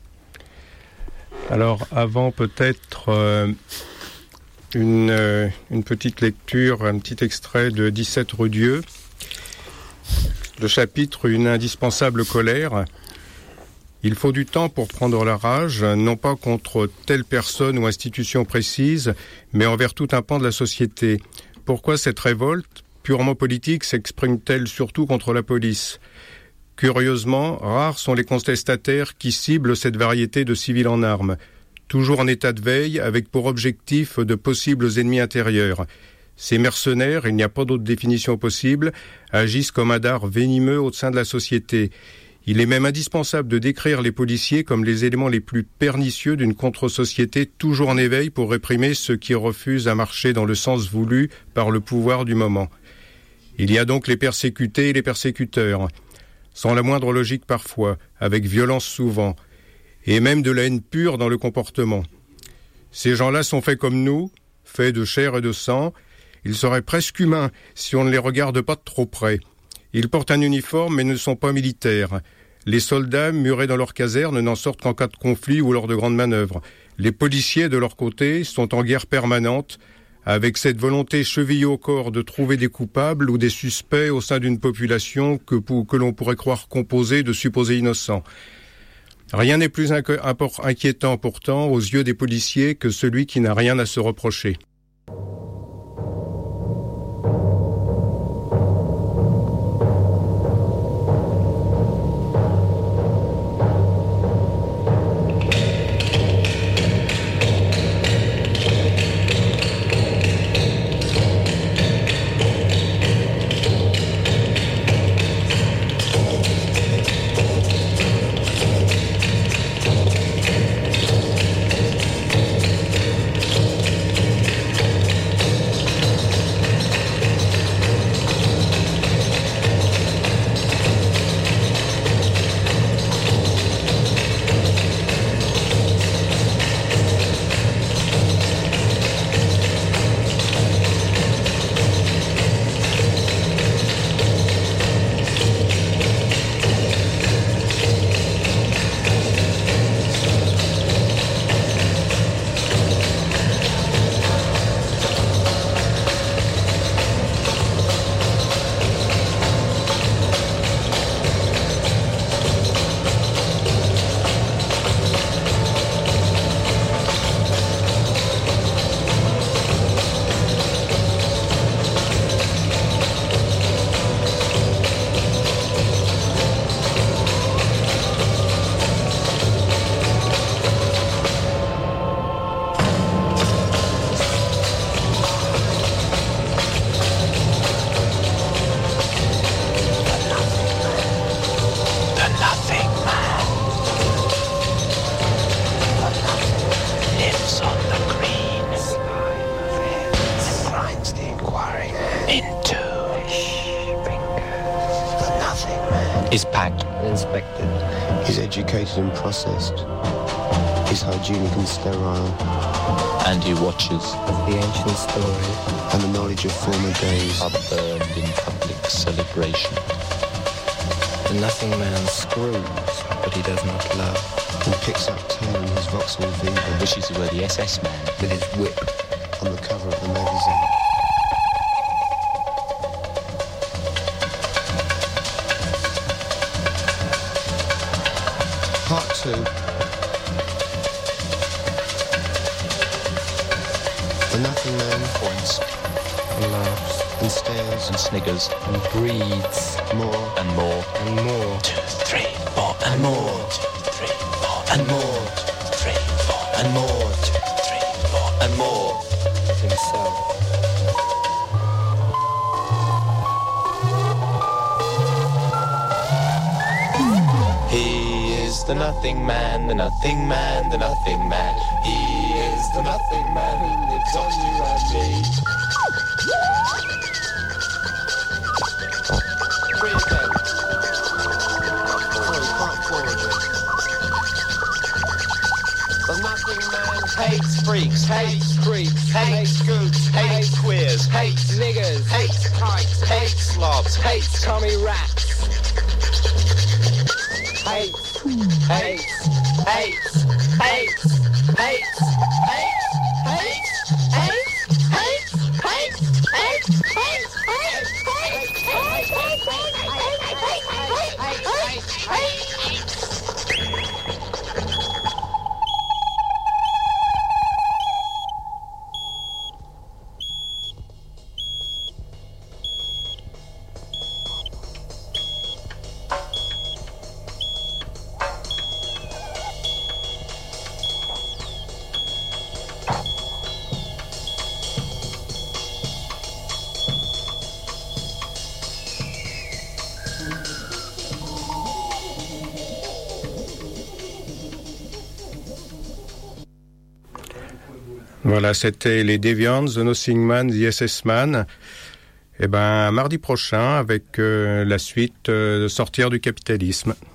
Alors, avant peut-être une petite lecture, un petit extrait de 17 rue Dieu, le chapitre « Une indispensable colère ». Il faut du temps pour prendre la rage, non pas contre telle personne ou institution précise, mais envers tout un pan de la société. Pourquoi cette révolte, purement politique, s'exprime-t-elle surtout contre la police ? Curieusement, rares sont les contestataires qui ciblent cette variété de civils en armes. toujours en état de veille, avec pour objectif de possibles ennemis intérieurs. Ces mercenaires, il n'y a pas d'autre définition possible, agissent comme un dard venimeux au sein de la société. Il est même indispensable de décrire les policiers comme les éléments les plus pernicieux d'une contre-société toujours en éveil pour réprimer ceux qui refusent à marcher dans le sens voulu par le pouvoir du moment. Il y a donc les persécutés et les persécuteurs, sans la moindre logique parfois, avec violence souvent, et même de la haine pure dans le comportement. Ces gens-là sont faits comme nous, faits de chair et de sang. Ils seraient presque humains si on ne les regarde pas de trop près. Ils portent un uniforme mais ne sont pas militaires. Les soldats, murés dans leur caserne, n'en sortent qu'en cas de conflit ou lors de grandes manœuvres. Les policiers, de leur côté, sont en guerre permanente, avec cette volonté chevillée au corps de trouver des coupables ou des suspects au sein d'une population que l'on pourrait croire composée de supposés innocents. Rien n'est plus inquiétant pourtant aux yeux des policiers que celui qui n'a rien à se reprocher. Is packed, inspected, is educated and processed, is hygienic and sterile, and he watches as the ancient stories and the knowledge of former days are burned in public celebration. The nothing man screws, but he does not love, and picks up turn in his Vauxhall Viva, wishes he were the SS man with his whip on the cover of the magazine. Part 2. The nothing man points and laughs and stares and sniggers and breathes more and more and more. 2, 3, 4 and more. 2, 3, 4 and more. 2, 3, 4 and more. 2, 3, 4 and more. Himself. The nothing man, the nothing man, the nothing man. He is the nothing man who lives on you and me. Free again. Sorry, part 4 again. The nothing man hates freaks, hates creeps, hates gooks, hates queers, hates niggers, hates kites, hates slobs, hates commie rats. Hates. Hates, hates, hates, hates, hates, hates, hates, hates, Voilà, c'était les Deviants, The Nothing Man, The SS Man. Et mardi prochain avec la suite Sortir du capitalisme.